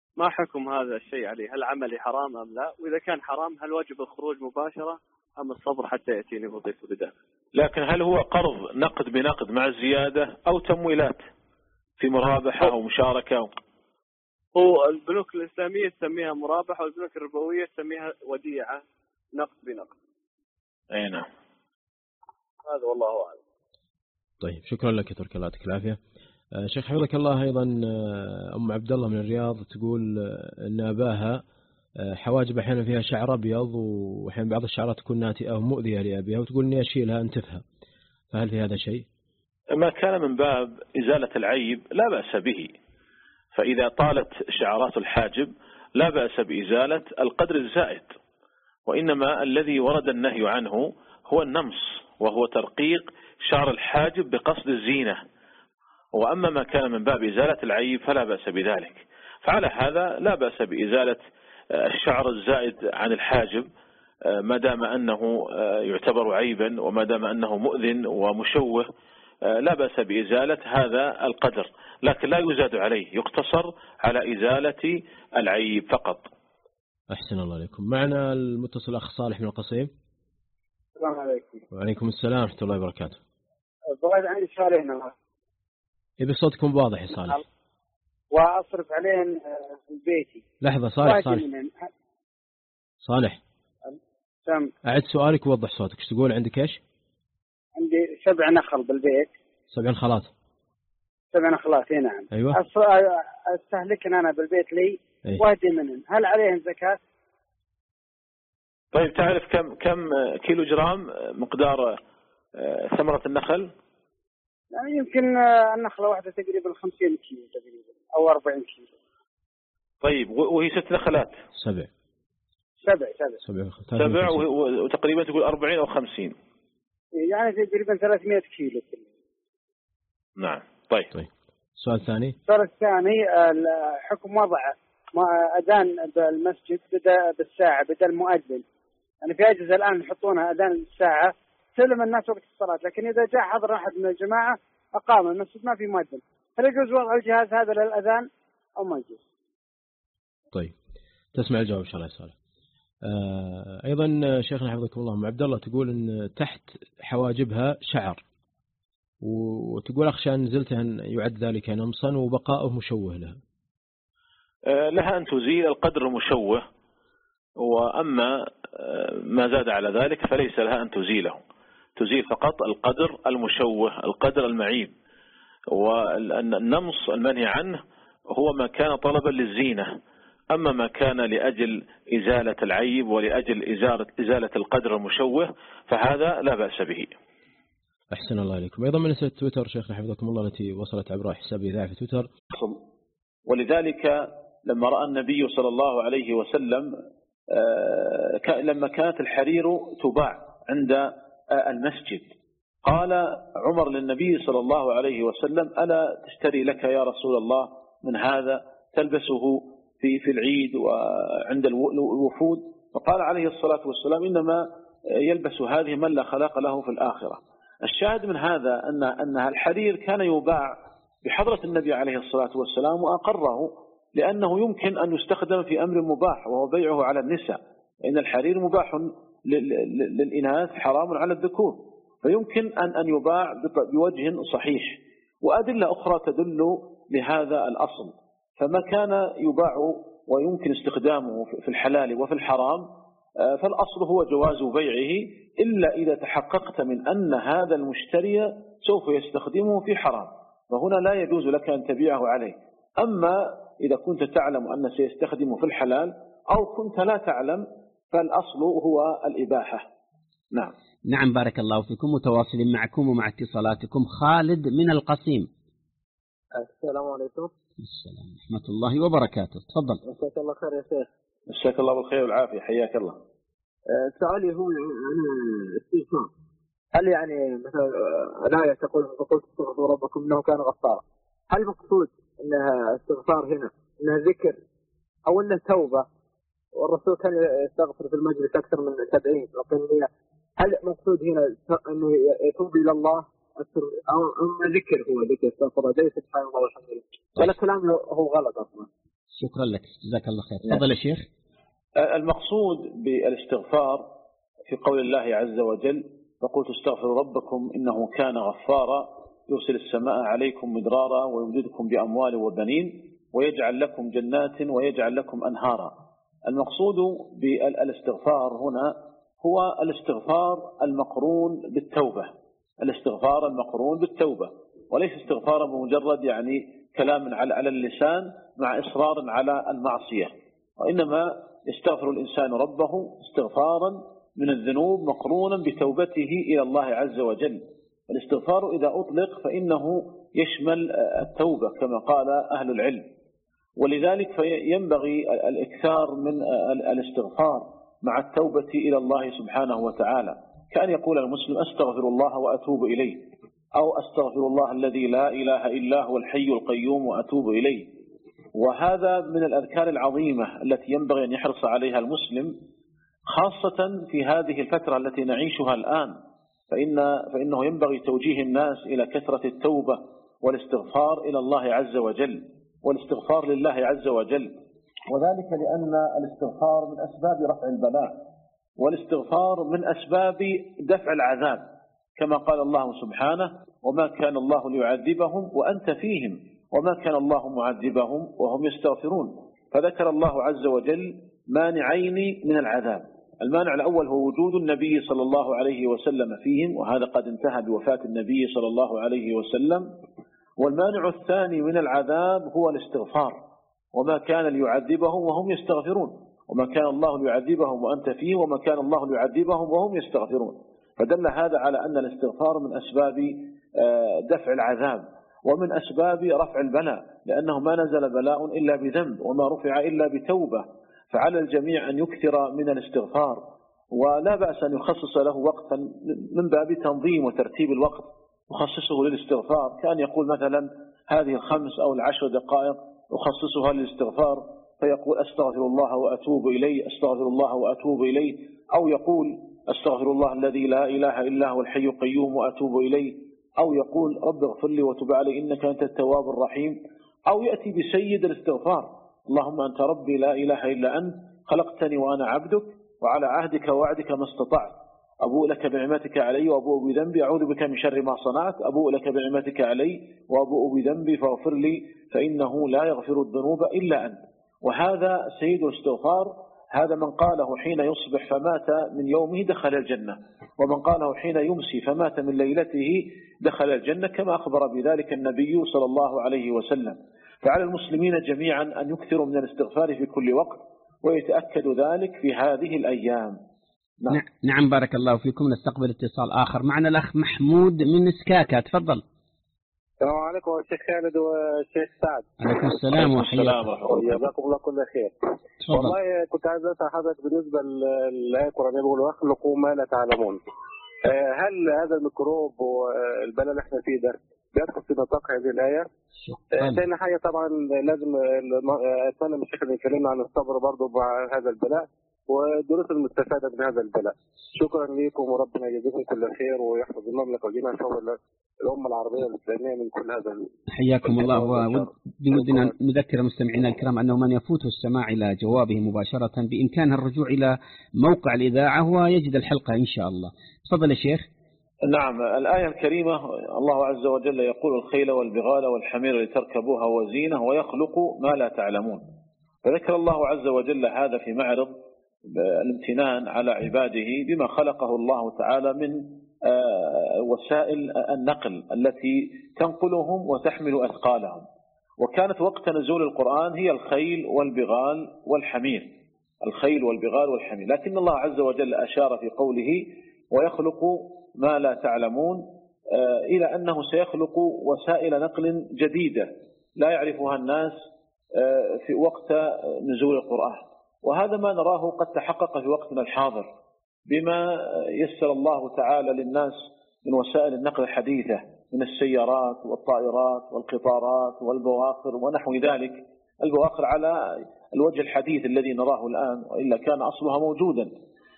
ما حكم هذا الشيء عليه؟ هل عملي حرام أم لا؟ وإذا كان حرام هل واجب الخروج مباشرة أم الصبر حتى يأتيني وظيفة بداله؟ لكن هل هو قرض نقد بنقد مع الزيادة أو تمويلات في مرابحة أو مشاركة؟ هو البنوك الإسلامية تسميها مرابحة والبنوك الربوية تسميها وديعة نقد بنقد. أي نعم. هذا والله أعلم. طيب شكرا لك ترك الله يعطيك العافية. شيخ حفظك الله، أيضا أم عبد الله من الرياض تقول أن أباها حواجب أحيانا فيها شعر أبيض وأحيانا بعض الشعرات تكون ناتئة ومؤذية لأبيها وتقول إني أشيلها أنتفها، فهل في هذا شيء؟ ما كان من باب إزالة العيب لا بأس به، فإذا طالت شعرات الحاجب لا بأس بإزالة القدر الزائد، وإنما الذي ورد النهي عنه هو النمص وهو ترقيق شعر الحاجب بقصد الزينة، وأما ما كان من باب إزالة العيب فلا بأس بذلك. فعلى هذا لا بأس بإزالة الشعر الزائد عن الحاجب ما دام أنه يعتبر عيبا وما دام أنه مؤذن ومشوه، لا بأس بإزالة هذا القدر، لكن لا يزاد عليه، يقتصر على إزالة العيب فقط. أحسن الله عليكم. معنا المتصل أخ صالح من القصيم. السلام عليكم. وعليكم السلام ورحمة الله وبركاته. بغيت عندي سؤال هنا. يبي صوتكم واضح يا صالح. وأصرف عليهن بيتي. لحظة صالح صالح صالح سم. أعد سؤالك ووضح صوتك. ايش تقول؟ عندك ايش؟ عندي سبع نخل بالبيت. سبع نخلات. سبع نخلات نعم. أيوة. استهلكن أنا بالبيت لي أيه. وأهدي منهن، هل عليهن زكاة؟ طيب تعرف كم كم كيلو جرام مقدار ثمرة النخل؟ يعني يمكن النخلة واحدة تقريبا خمسين كيلو تقريبا أو أربعين كيلو. طيب وهي ست نخلات؟ سبع. سبع سبع. سبع, سبع وتقريبا تقول أربعين أو خمسين. يعني تقريبا ثلاثمائة كيلو. نعم. طيب. طيب. السؤال الثاني. السؤال الثاني حكم وضع أذان بالمسجد بدأ بالساعة بدأ المؤذن. يعني في أجهزة الآن يحطونها أذان الساعة سلم الناس وقت الصلاة، لكن إذا جاء حضر أحد من الجماعة أقام المسجد ما في مؤذن، هل يجوز وضع الجهاز هذا للأذان أو ما يجوز؟ طيب تسمع الجواب إن شاء الله يا صالح. آه أيضا شيخنا حفظكم الله، أم عبد الله تقول إن تحت حواجبها شعر، وتقول أخشى أن نزلتها أن يعد ذلك نمصا وبقاؤه مشوه لها. آه لها أن تزيل القدر المشوه، وأما ما زاد على ذلك فليس لها أن تزيله، تزيل فقط القدر المشوه القدر المعيب. والنمص المنهي عنه هو ما كان طلبا للزينة، أما ما كان لأجل إزالة العيب ولأجل إزالة, إزالة القدر المشوه فهذا لا بأس به. أحسن الله عليكم. أيضا من نسأل تويتر شيخنا حفظكم الله التي وصلت عبر حساب إذاعة في تويتر. ولذلك لما رأى النبي صلى الله عليه وسلم لما كانت الحرير تباع عند المسجد قال عمر للنبي صلى الله عليه وسلم ألا تشتري لك يا رسول الله من هذا تلبسه في في العيد وعند الوفود؟ فقال عليه الصلاة والسلام إنما يلبس هذه من لا خلاق له في الآخرة. الشاهد من هذا أن أن الحرير كان يباع بحضرة النبي عليه الصلاة والسلام وأقره، لأنه يمكن أن يستخدم في أمر مباح وهو بيعه على النساء، لأن الحرير مباح للإناث حرام على الذكور، فيمكن أن أن يباع بوجه صحيح. وأدلة أخرى تدل لهذا الأصل، فما كان يباع ويمكن استخدامه في الحلال وفي الحرام فالأصل هو جواز بيعه، إلا إذا تحققت من أن هذا المشتري سوف يستخدمه في حرام، فهنا لا يجوز لك أن تبيعه عليه. أما إذا كنت تعلم أن سيستخدمه في الحلال أو كنت لا تعلم فالأصل هو الإباحة. نعم. نعم بارك الله فيكم. متواصلين معكم ومع اتصالاتكم. خالد من القصيم. السلام عليكم. السلام ورحمة الله وبركاته. تفضل. مساك الله خير يا شيخ. مساك الله بالخير والعافية، حياك الله. سؤالي هو عن الاستغفار. هل يعني مثلا الآية تقول فقلت استغفروا ربكم إنه كان غفارا، هل مقصود إنها استغفار هنا إنها ذكر أو إنها توبة؟ والرسول كان يستغفر في المجلس أكثر من سبعين وقال هل مقصود هنا إنه يتوب إلى الله أكثر أو أم ذكر؟ هو ذكر استغفر الله سبحانه الله والحمد لله، ولا كلامه هو غلط أصلا؟ شكرا لك، جزاك الله خير. تفضل يا شيخ. المقصود بالاستغفار في قول الله عز وجل: فقلت استغفروا ربكم إنه كان غفارا يرسل السماء عليكم مدرارا ويمددكم بأموال وبنين ويجعل لكم جنات ويجعل لكم أنهارا. المقصود بالاستغفار هنا هو الاستغفار المقرون بالتوبة، الاستغفار المقرون بالتوبة، وليس استغفارا بمجرد يعني كلام على اللسان مع إصرار على المعصية، وإنما يستغفر الإنسان ربه استغفارا من الذنوب مقرونا بتوبته إلى الله عز وجل. الاستغفار إذا أطلق فإنه يشمل التوبة كما قال أهل العلم، ولذلك ينبغي الإكثار من الاستغفار مع التوبة إلى الله سبحانه وتعالى، كأن يقول المسلم: أستغفر الله وأتوب إليه، أو أستغفر الله الذي لا إله إلا هو الحي القيوم وأتوب إليه. وهذا من الأذكار العظيمة التي ينبغي أن يحرص عليها المسلم، خاصة في هذه الفترة التي نعيشها الآن، فإن فإنه ينبغي توجيه الناس إلى كثرة التوبة والاستغفار إلى الله عز وجل، والاستغفار لله عز وجل، وذلك لأن الاستغفار من أسباب رفع البلاء، والاستغفار من أسباب دفع العذاب، كما قال الله سبحانه: وما كان الله ليعذبهم وأنت فيهم وما كان الله معذبهم وهم يستغفرون. فذكر الله عز وجل مانعين من العذاب. المانع الأول هو وجود النبي صلى الله عليه وسلم فيهم، وهذا قد انتهى بوفاة النبي صلى الله عليه وسلم. والمانع الثاني من العذاب هو الاستغفار: وما كان ليعذبهم وهم يستغفرون، وما كان الله ليعذبهم وأنت فيه وما كان الله ليعذبهم وهم يستغفرون. فدل هذا على أن الاستغفار من أسباب دفع العذاب ومن أسباب رفع البلاء، لأنه ما نزل بلاء إلا بذنب وما رفع إلا بتوبة. فعلى الجميع أن يكثر من الاستغفار، ولا بأس أن يخصص له وقتا من باب تنظيم وترتيب الوقت، يخصصه للاستغفار، كان يقول مثلا هذه الخمس أو العشر دقائق أخصصها للاستغفار، فيقول: أستغفر الله وأتوب إليه، أستغفر الله وأتوب إليه، أو يقول: أستغفر الله الذي لا إله إلا هو الحي القيوم وأتوب إليه، أو يقول: رب اغفر لي وتب علي إنك أنت التواب الرحيم، أو يأتي بسيد الاستغفار: اللهم أنت ربي لا إله إلا أنت خلقتني وأنا عبدك وعلى عهدك ووعدك ما استطعت، أبوء لك بنعمتك علي وأبوء بذنبي، أعوذ بك من شر ما صنعت، أبوء لك بنعمتك علي وأبوء بذنبي فاغفر لي فإنه لا يغفر الذنوب إلا أنت. وهذا سيد الاستغفار. هذا من قاله حين يصبح فمات من يومه دخل الجنة، ومن قاله حين يمسي فمات من ليلته دخل الجنة، كما أخبر بذلك النبي صلى الله عليه وسلم. فعلى المسلمين جميعا أن يكثروا من الاستغفار في كل وقت، ويتأكد ذلك في هذه الأيام. نعم, نعم بارك الله فيكم. نستقبل اتصال آخر. معنا الأخ محمود من سكاكا، تفضل. السلام عليكم الشيخ خالد والشيخ سعد. عليكم السلام وحياكم. جزاكم الله كل خير. والله كنت عايز أسأل حضرتك بالنسبة للآية القرآنية بيقول: واخلقوا ما لا تعلمون. هل هذا الميكروب والبلاء اللي احنا فيه ده بيدخل في نطاق هذه الآية؟ ثاني حاجة طبعا لازم أتمنى من الشيخ اللي يكلمنا عن الصبر برضه مع هذا البلاء والدروس المستفادة من هذا البلاء. شكرا لكم وربنا يجزيكم كل خير ويحفظ المملكة ويجعلنا شعب الأمة العربية الإسلامية من كل هذا. حياكم الله. وبودنا نذكر مستمعينا الكرام أنه من يفوته السماع إلى جوابه مباشرة بإمكانه الرجوع إلى موقع الإذاعة ويجد الحلقة إن شاء الله. تفضل يا شيخ. نعم، الآية الكريمة الله عز وجل يقول: الخيل والبغال والحمير لتركبوها وزينة ويخلق ما لا تعلمون. فذكر الله عز وجل هذا في معرض الامتنان على عباده بما خلقه الله تعالى من وسائل النقل التي تنقلهم وتحمل أثقالهم. وكانت وقت نزول القرآن هي الخيل والبغال والحمير، الخيل والبغال والحمير. لكن الله عز وجل أشار في قوله: ويخلق ما لا تعلمون، إلى أنه سيخلق وسائل نقل جديدة لا يعرفها الناس في وقت نزول القرآن. وهذا ما نراه قد تحقق في وقتنا الحاضر بما يسر الله تعالى للناس من وسائل النقل الحديثة من السيارات والطائرات والقطارات والبواخر ونحو ذلك. البواخر على الوجه الحديث الذي نراه الآن، وإلا كان أصلها موجودا.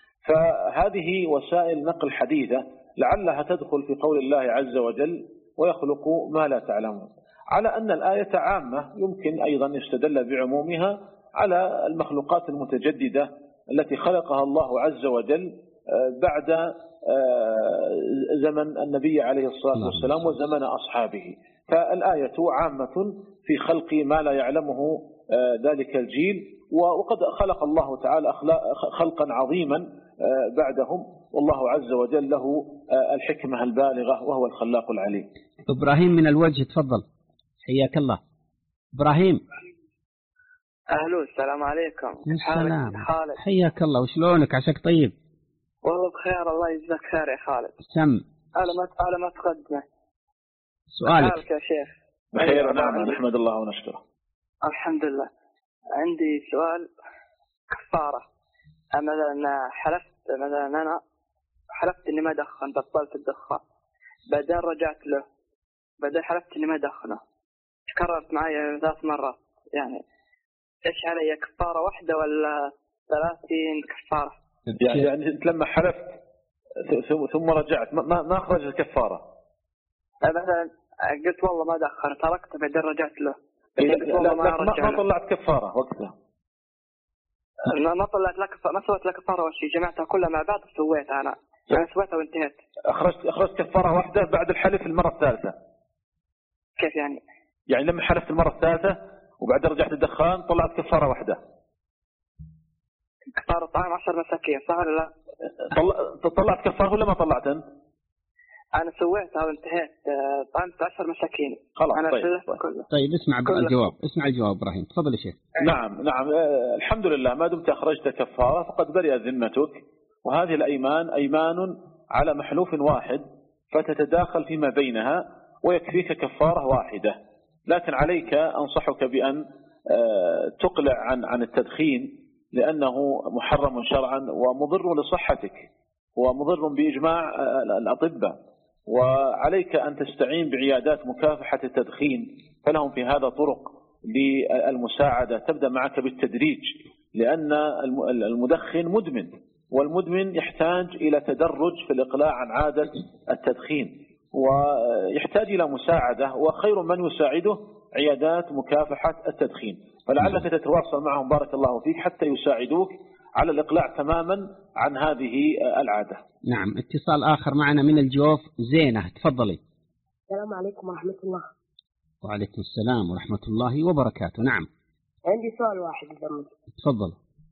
فهذه وسائل نقل حديثة لعلها تدخل في قول الله عز وجل: ويخلق ما لا تعلمون. على أن الآية عامة يمكن أيضا يستدل بعمومها على المخلوقات المتجددة التي خلقها الله عز وجل بعد زمن النبي عليه الصلاة والسلام وزمن أصحابه. فالآية عامة في خلق ما لا يعلمه ذلك الجيل، وقد خلق الله تعالى خلقا عظيما بعدهم، والله عز وجل له الحكمة البالغة وهو الخلاق العليم. إبراهيم من الوجه، تفضل، حياك الله. إبراهيم. أهلا، السلام عليكم. السلام. خالد، حياك الله، وشلونك؟ عساك طيب؟ والله بخير، الله يجزاك خير يا خالد. سم. أنا ما أنا ما تقدمه. سؤالك يا شيخ. بخير، نعم، نحمد الله ونشكره. الحمد لله. عندي سؤال كفارة. مثلا حلفت، مثلا أنا حلفت إني ما أدخن، بطلت الدخان، بعدين رجعت له، بعدين حلفت إني ما أدخنه، تكررت معي ثلاث مرات، يعني إيش علي، كفارة واحدة ولا ثلاثين كفارة؟ يعني أنت لما حلفت ثم رجعت ما ما أخرج الكفارة؟ مثلا قلت والله ما دخن، تركت، بعدين رجعت له، لا لا ما, ما طلعت كفارة وقتها؟ ما ما طلعت لك كفارة، ما سويت لك كفارة ولا شيء، جمعتها كلها مع بعض وسويتها أنا، أنا سويتها وانتهيت. أخرجت أخرجت كفارة واحدة بعد الحلف المرة الثالثة. كيف يعني؟ يعني لما حلفت المرة الثالثة وبعد رجعت الدخان طلعت كفارة واحدة. كفارة طعام عشر مساكين، صح ولا لا؟ طل... طلعت كفارة ولا ما طلعت أنت؟ أنا سويتها وانتهيت، طعمت عشر مساكين. خلاص. أنا طيب. كله. طيب اسمع الجواب، اسمع الجواب إبراهيم، تفضل يا شيخ. نعم نعم، الحمد لله، ما دمت أخرجت كفارة فقد برئت ذمتك، وهذه الأيمان أيمان على محلوف واحد فتتداخل فيما بينها ويكفيك كفارة واحدة. لكن عليك، أنصحك بأن تقلع عن عن التدخين، لأنه محرم شرعا ومضر لصحتك ومضر بإجماع الأطباء، وعليك أن تستعين بعيادات مكافحة التدخين، فلهم في هذا طرق للمساعدة تبدأ معك بالتدريج، لأن المدخن مدمن، والمدمن يحتاج إلى تدرج في الإقلاع عن عادة التدخين، ويحتاج إلى مساعدة، وخير من يساعده عيادات مكافحة التدخين، فلعلك تتواصل معهم بارك الله فيك حتى يساعدوك على الإقلاع تماما عن هذه العادة. نعم، اتصال آخر معنا من الجوف، زينة، تفضلي. السلام عليكم ورحمة الله. وعليكم السلام ورحمة الله وبركاته. نعم، عندي سؤال واحد إذا تفضل.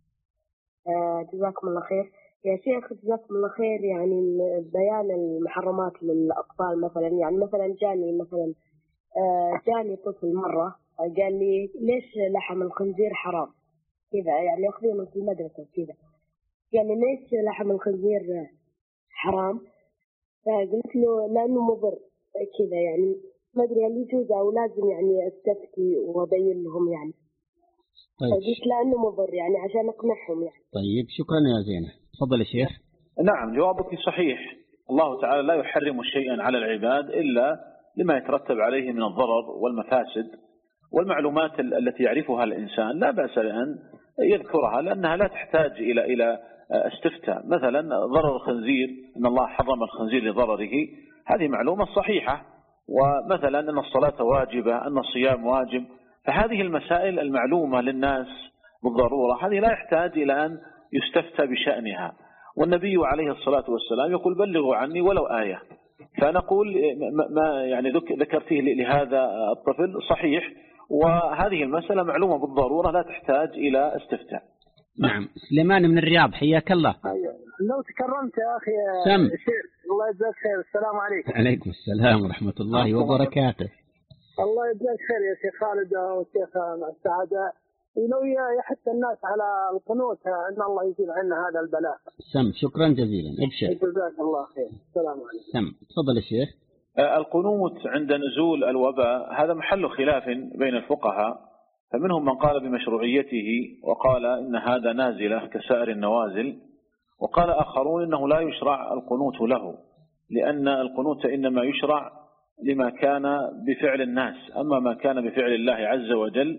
آه جزاكم الله خير يا شيخ، جزاكم الله خير. يعني بيان المحرمات للأطفال مثلا، يعني مثلا جاني مثلا آه جاني طفل مرة قال لي ليش لحم الخنزير حرام كذا، يعني ياخذونه في المدرسة كذا، يعني ليش لحم الخنزير حرام؟ فقلت له لأنه مضر كذا، يعني ما أدري هل يجوز أو لازم يعني أستفتي وأبين لهم يعني. طيب. فقلت لأنه مضر يعني عشان أقنعهم يعني. طيب شكرا يا زينة، تفضل يا شيخ. نعم، جوابك صحيح، الله تعالى لا يحرم شيئا على العباد إلا لما يترتب عليه من الضرر والمفاسد، والمعلومات التي يعرفها الإنسان لا بأس بأن يذكرها، لأنها لا تحتاج إلى إلى استفتاء. مثلا ضرر الخنزير، أن الله حرم الخنزير لضرره، هذه معلومة صحيحة. ومثلا أن الصلاة واجبة، أن الصيام واجب، فهذه المسائل المعلومة للناس بالضرورة هذه لا يحتاج إلى أن يستفتى بشأنها. والنبي عليه الصلاة والسلام يقول بلغوا عني ولو آية. فنقول ما يعني ذكرته لهذا الطفل صحيح، وهذه المسألة معلومة بالضرورة لا تحتاج إلى استفتاء. نعم. سليمان من الرياض، حياك الله. لو تكرمت يا أخي سم. شيخ، الله يجزاك خير. السلام عليكم. عليكم السلام ورحمة الله وبركاته. الله يجزاك خير يا شيخ خالد والشيخ السعادة، لو يحث الناس على القنوت أن الله يزيل عنا هذا البلاء. سم، شكرا جزيلا، ابشر. جزاك الله خير. السلام عليكم. سم، تفضل يا شيخ. القنوت عند نزول الوباء هذا محل خلاف بين الفقهاء، فمنهم من قال بمشروعيته وقال إن هذا نازلة كسائر النوازل، وقال آخرون إنه لا يشرع القنوت له، لأن القنوت إنما يشرع لما كان بفعل الناس، أما ما كان بفعل الله عز وجل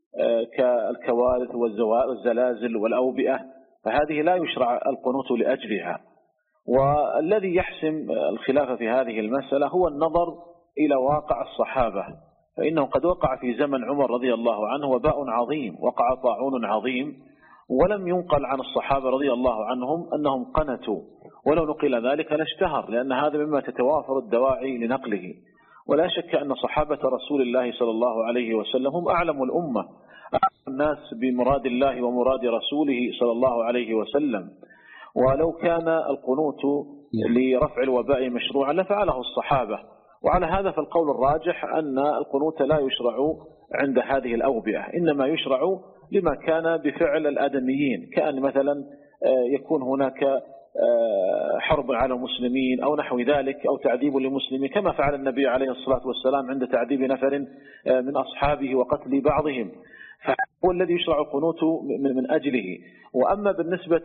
كالكوارث والزلازل والأوبئة فهذه لا يشرع القنوت لأجلها. والذي يحسم الخلاف في هذه المسألة هو النظر إلى واقع الصحابة، فإنه قد وقع في زمن عمر رضي الله عنه وباء عظيم، وقع طاعون عظيم، ولم ينقل عن الصحابة رضي الله عنهم أنهم قنتوا، ولو نقل ذلك لاشتهر، لأن هذا مما تتوافر الدواعي لنقله. ولا شك أن صحابة رسول الله صلى الله عليه وسلم هم أعلم الأمة، أعلم الناس بمراد الله ومراد رسوله صلى الله عليه وسلم. ولو كان القنوت لرفع الوباء مشروعا لفعله الصحابة. وعلى هذا فالقول الراجح أن القنوت لا يشرع عند هذه الأوبئة، إنما يشرع لما كان بفعل الآدميين، كأن مثلا يكون هناك حرب على المسلمين أو نحو ذلك، أو تعذيب للمسلمين كما فعل النبي عليه الصلاة والسلام عند تعذيب نفر من أصحابه وقتل بعضهم، فهو الذي يشرع القنوت من أجله. وأما بالنسبة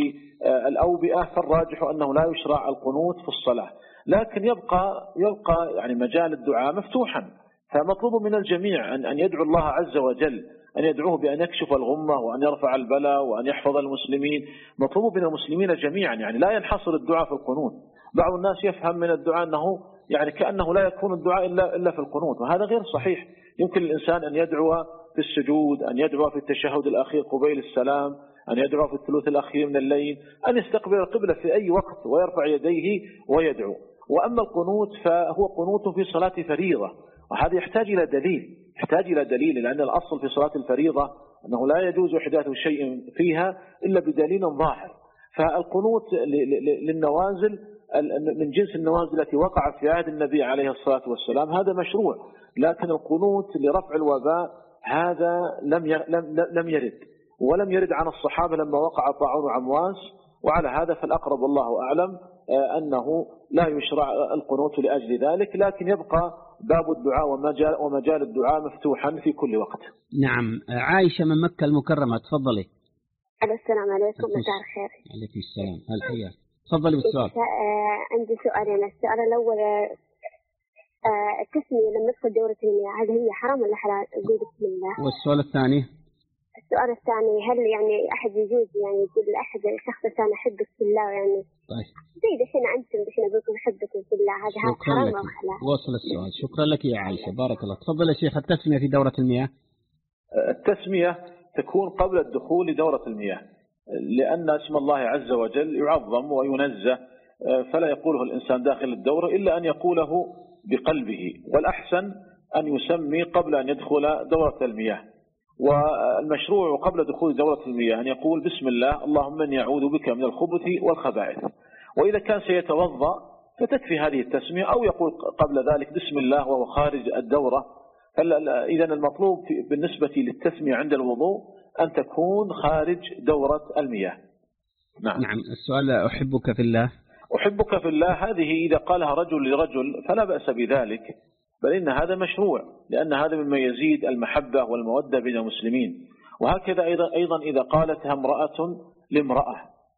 للأوبئة فالراجح أنه لا يشرع القنوت في الصلاة، لكن يبقى يبقى يعني مجال الدعاء مفتوحا. فمطلوب من الجميع أن يدعو الله عز وجل، أن يدعوه بأن يكشف الغمة وأن يرفع البلاء وأن يحفظ المسلمين. مطلوب من المسلمين جميعا، يعني لا ينحصر الدعاء في القنوت. بعض الناس يفهم من الدعاء أنه يعني كأنه لا يكون الدعاء إلا إلا في القنوت، وهذا غير صحيح. يمكن الإنسان أن يدعو في السجود، أن يدعو في التشهد الأخير قبيل السلام، أن يدعو في الثلث الأخير من الليل، أن يستقبل القبلة في أي وقت ويرفع يديه ويدعو. وأما القنوت فهو قنوت في صلاة فريضة، وهذا يحتاج إلى دليل، يحتاج إلى دليل، لأن الأصل في صلاة الفريضة أنه لا يجوز إحداث شيء فيها إلا بدليل ظاهر. فالقنوت للنوازل من جنس النوازل التي وقعت في عهد النبي عليه الصلاة والسلام هذا مشروع، لكن القنوت لرفع الوباء هذا لم لم يرد، ولم يرد عن الصحابة لما وقع طاعون عمواس. وعلى هذا فالأقرب والله أعلم أنه لا يشرع القنوت لأجل ذلك، لكن يبقى باب الدعاء ومجال, ومجال الدعاء مفتوحا في كل وقت. نعم. عائشة من مكة المكرمة، تفضلي. السلام عليكم، مساء الخير. عليكم السلام، هل حياك، تفضلي بالسؤال. عندي سؤالين. السؤال الأول التسمية لما ندخل دورة المياه هل هي حرام ولا حلال؟ أقول بسم الله. والسؤال الثاني؟ السؤال الثاني هل يعني أحد يجوز يعني يقول لأحد شخص أنا أحبك في الله، يعني طيب زي دحين أنتم دحين أقولكم أحبكم في الله، هذا حرام أو حلال؟ وصل السؤال، شكرا لك يا عائشة، بارك الله. تفضل يا شيخ. التسمية في دورة المياه؟ التسمية تكون قبل الدخول لدورة المياه، لأن اسم الله عز وجل يعظم وينزه، فلا يقوله الإنسان داخل الدورة إلا أن يقوله بقلبه، والأحسن أن يسمي قبل أن يدخل دورة المياه. والمشروع قبل دخول دورة المياه أن يقول بسم الله اللهم إني أعوذ بك من الخبث والخبائث. وإذا كان سيتوضأ فتكفي هذه التسمية، أو يقول قبل ذلك بسم الله وهو خارج الدورة. إذا المطلوب بالنسبة للتسمية عند الوضوء أن تكون خارج دورة المياه. نعم. نعم. السؤال أحبك في الله. أحبك في الله هذه إذا قالها رجل لرجل فلا بأس بذلك، بل إن هذا مشروع، لأن هذا مما يزيد المحبة والمودة بين المسلمين. وهكذا أيضا, أيضا إذا قالتها امرأة لامرأة.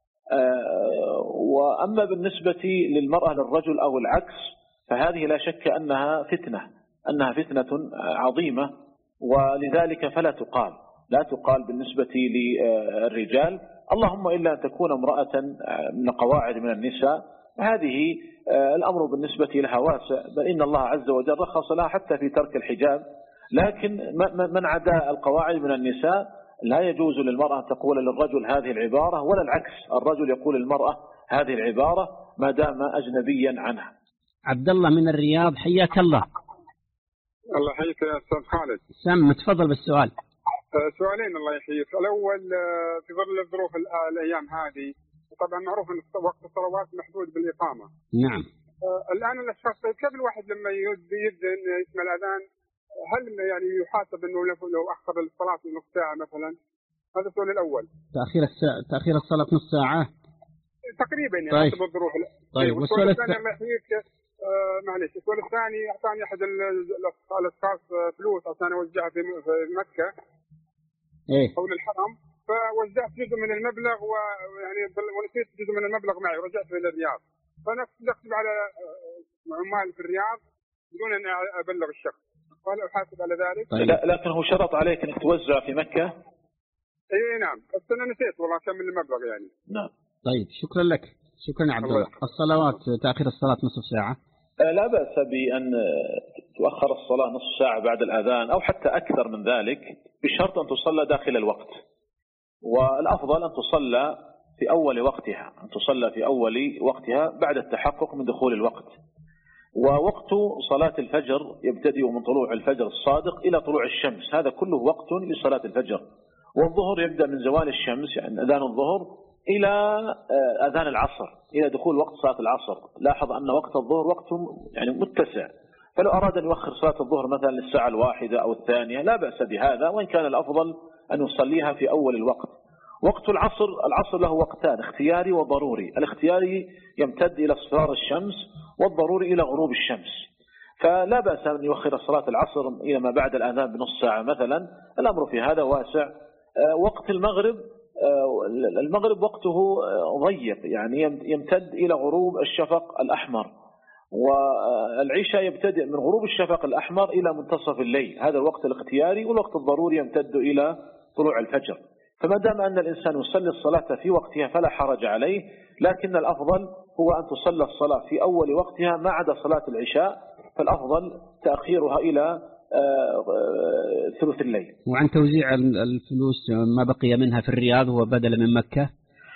وأما بالنسبة للمرأة للرجل أو العكس فهذه لا شك أنها فتنة، أنها فتنة عظيمة، ولذلك فلا تقال لا تقال بالنسبة للرجال، اللهم إلا أن تكون امرأة من قواعد من النساء، هذه الأمر بالنسبة لها واسع، بل إن الله عز وجل رخص لها حتى في ترك الحجاب. لكن من عدا القواعد من النساء لا يجوز للمرأة أن تقول للرجل هذه العبارة، ولا العكس، الرجل يقول للمرأة هذه العبارة ما دام أجنبيا عنها. عبد الله من الرياض، حياك الله. الله يحييك يا أستاذ خالد. سم، تفضل بالسؤال. سؤالين الله يحييك. الأول في ظل الظروف الأيام هذه طبعا معروف أن وقت الصلوات محدود بالإقامة. نعم. الآن الأشخاص كيف الواحد لما يؤذن يسمع الأذان هل يعني يحاسب أنه لو أخر الصلاة نص ساعة مثلا؟ هذا السؤال الأول. تأخير الساعة تأخير الصلاة نص ساعة تقريبا يعني طيب. حسب الظروف. طيب. والسؤال الثاني الله يحييك آه معلش، السؤال الثاني أعطاني أحد الأشخاص فلوس عشان أوزعها في مكة إيه؟ حول الحرم، فوزعت جزء من المبلغ ويعني ونسيت جزء من المبلغ معي ورجعت إلى الرياض، فأنا أكتب على عمال في الرياض بدون أن أبلغ الشخص، فهل أحاسب على ذلك؟ طيب. لا لكن هو شرط عليك أنك توزع في مكة. إيه نعم، بس أنا نسيت والله كم من المبلغ يعني. نعم. طيب شكرا لك، شكرا يا عبد الله. الصلوات تأخير الصلاة نصف ساعة. لا بأس بأن تؤخر الصلاة نصف ساعة بعد الأذان أو حتى أكثر من ذلك، بشرط أن تصلى داخل الوقت، والأفضل أن تصلى في أول وقتها، أن تصلى في أول وقتها بعد التحقق من دخول الوقت. ووقت صلاة الفجر يبتدئ من طلوع الفجر الصادق إلى طلوع الشمس، هذا كله وقت لصلاة الفجر. والظهر يبدأ من زوال الشمس يعني أذان الظهر إلى أذان العصر، إلى دخول وقت صلاة العصر. لاحظ أن وقت الظهر وقت يعني متسع، فلو أراد أن يؤخر صلاة الظهر مثلا للساعة الواحدة أو الثانية لا بأس بهذا، وإن كان الأفضل أن يصليها في أول الوقت. وقت العصر، العصر له وقتان، اختياري وضروري. الاختياري يمتد إلى اصفرار الشمس، والضروري إلى غروب الشمس. فلا بأس أن يؤخر صلاة العصر إلى ما بعد الأذان بنص ساعة مثلا، الأمر في هذا واسع. وقت المغرب، المغرب وقته ضيق يعني يمتد إلى غروب الشفق الأحمر، والعشاء يبتدئ من غروب الشفق الأحمر إلى منتصف الليل، هذا الوقت الاختياري. والوقت الضروري يمتد إلى طلوع الفجر. فما دام أن الإنسان يصلي الصلاة في وقتها فلا حرج عليه، لكن الأفضل هو أن تصلى الصلاة في أول وقتها ما عدا صلاة العشاء، فالأفضل تأخيرها إلى ثلث الليل. وعن توزيع الفلوس ما بقي منها في الرياض وبدل من مكة،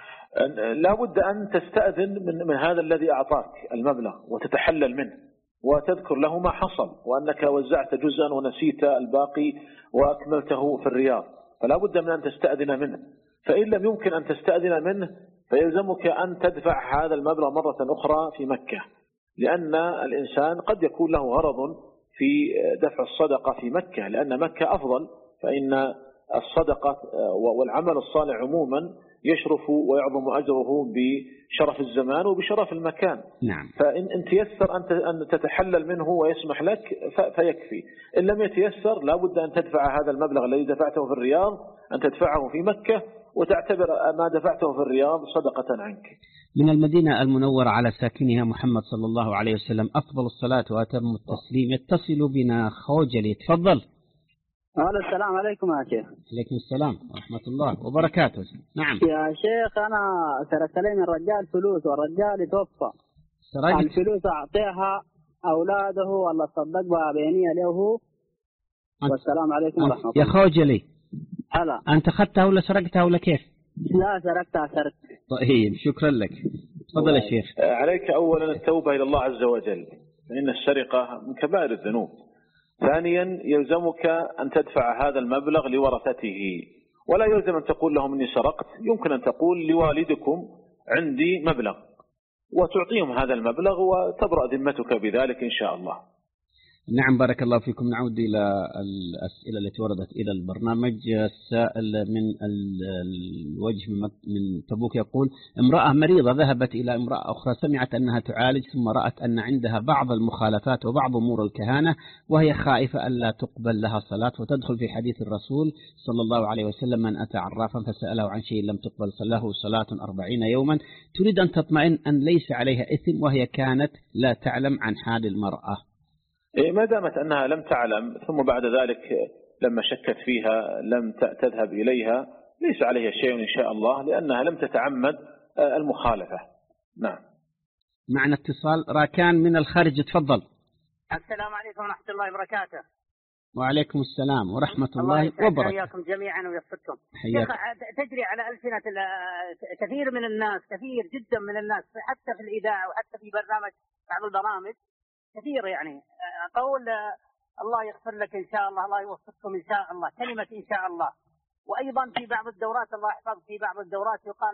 لا بد أن تستأذن من, من هذا الذي أعطاك المبلغ وتتحلل منه وتذكر له ما حصل، وأنك وزعت جزءا ونسيت الباقي وأكملته في الرياض، فلا بد من أن تستأذن منه. فإن لم يمكن أن تستأذن منه فيلزمك أن تدفع هذا المبلغ مرة أخرى في مكة، لأن الإنسان قد يكون له غرض في دفع الصدقة في مكة، لأن مكة أفضل، فإن الصدقة والعمل الصالح عموما يشرف ويعظم أجره بشرف الزمان وبشرف المكان. نعم. فإن تيسر أن تتحلل منه ويسمح لك فيكفي، إن لم يتيسر لا بد أن تدفع هذا المبلغ الذي دفعته في الرياض أن تدفعه في مكة، وتعتبر ما دفعته في الرياض صدقة عنك. من المدينة المنورة على ساكنها محمد صلى الله عليه وسلم أفضل الصلاة وأتم التسليم، يتصل بنا خوجلي، تفضل. أهلا، السلام عليكم يا شيخ. عليكم السلام ورحمة الله وبركاته. نعم يا شيخ، أنا سرقت لي من رجال فلوس والرجال يتوفى، سرقت الفلوس أعطيها أولاده ولا صدق بها بينية له. والسلام عليكم ورحمة الله. يا خوجلي، هلا، أنت أخذتها ولا سرقتها ولا كيف؟ لا سرقتها سرقت. طيب شكرا لك، تفضل يا شيخ. عليك أولا التوبة إلى الله عز وجل، فإن السرقة من كبائر الذنوب. ثانيا يلزمك أن تدفع هذا المبلغ لورثته، ولا يلزم أن تقول لهم إني سرقت، يمكن أن تقول لوالدكم عندي مبلغ وتعطيهم هذا المبلغ وتبرأ ذمتك بذلك إن شاء الله. نعم بارك الله فيكم. نعود إلى الأسئلة التي وردت إلى البرنامج. السائل من الوجه من تبوك يقول: امرأة مريضة ذهبت إلى امرأة أخرى، سمعت أنها تعالج، ثم رأت أن عندها بعض المخالفات وبعض أمور الكهانة، وهي خائفة ألا تقبل لها صلاة، وتدخل في حديث الرسول صلى الله عليه وسلم: من أتى عرافا فسأله عن شيء لم تقبل له صلاة أربعين يوما. تريد أن تطمئن أن ليس عليها إثم، وهي كانت لا تعلم عن حال المرأة. ما دامت أنها لم تعلم ثم بعد ذلك لما شكت فيها لم تذهب إليها ليس عليها شيء إن شاء الله، لأنها لم تتعمد المخالفة. نعم. معنا اتصال. راكان من الخارج، تفضل. السلام عليكم ورحمة الله وبركاته. وعليكم السلام ورحمة الله وبركاته. حياكم جميعا ويوفقكم. شيخ، تجري على ألسنة كثير من الناس، كثير جدا من الناس، حتى في الإذاعة وحتى في برنامج بعض البرامج كثير، يعني قول الله يغفر لك إن شاء الله، الله يوفقكم إن شاء الله، كلمة إن شاء الله. وأيضا في بعض الدورات الله يحفظ، في بعض الدورات يقال،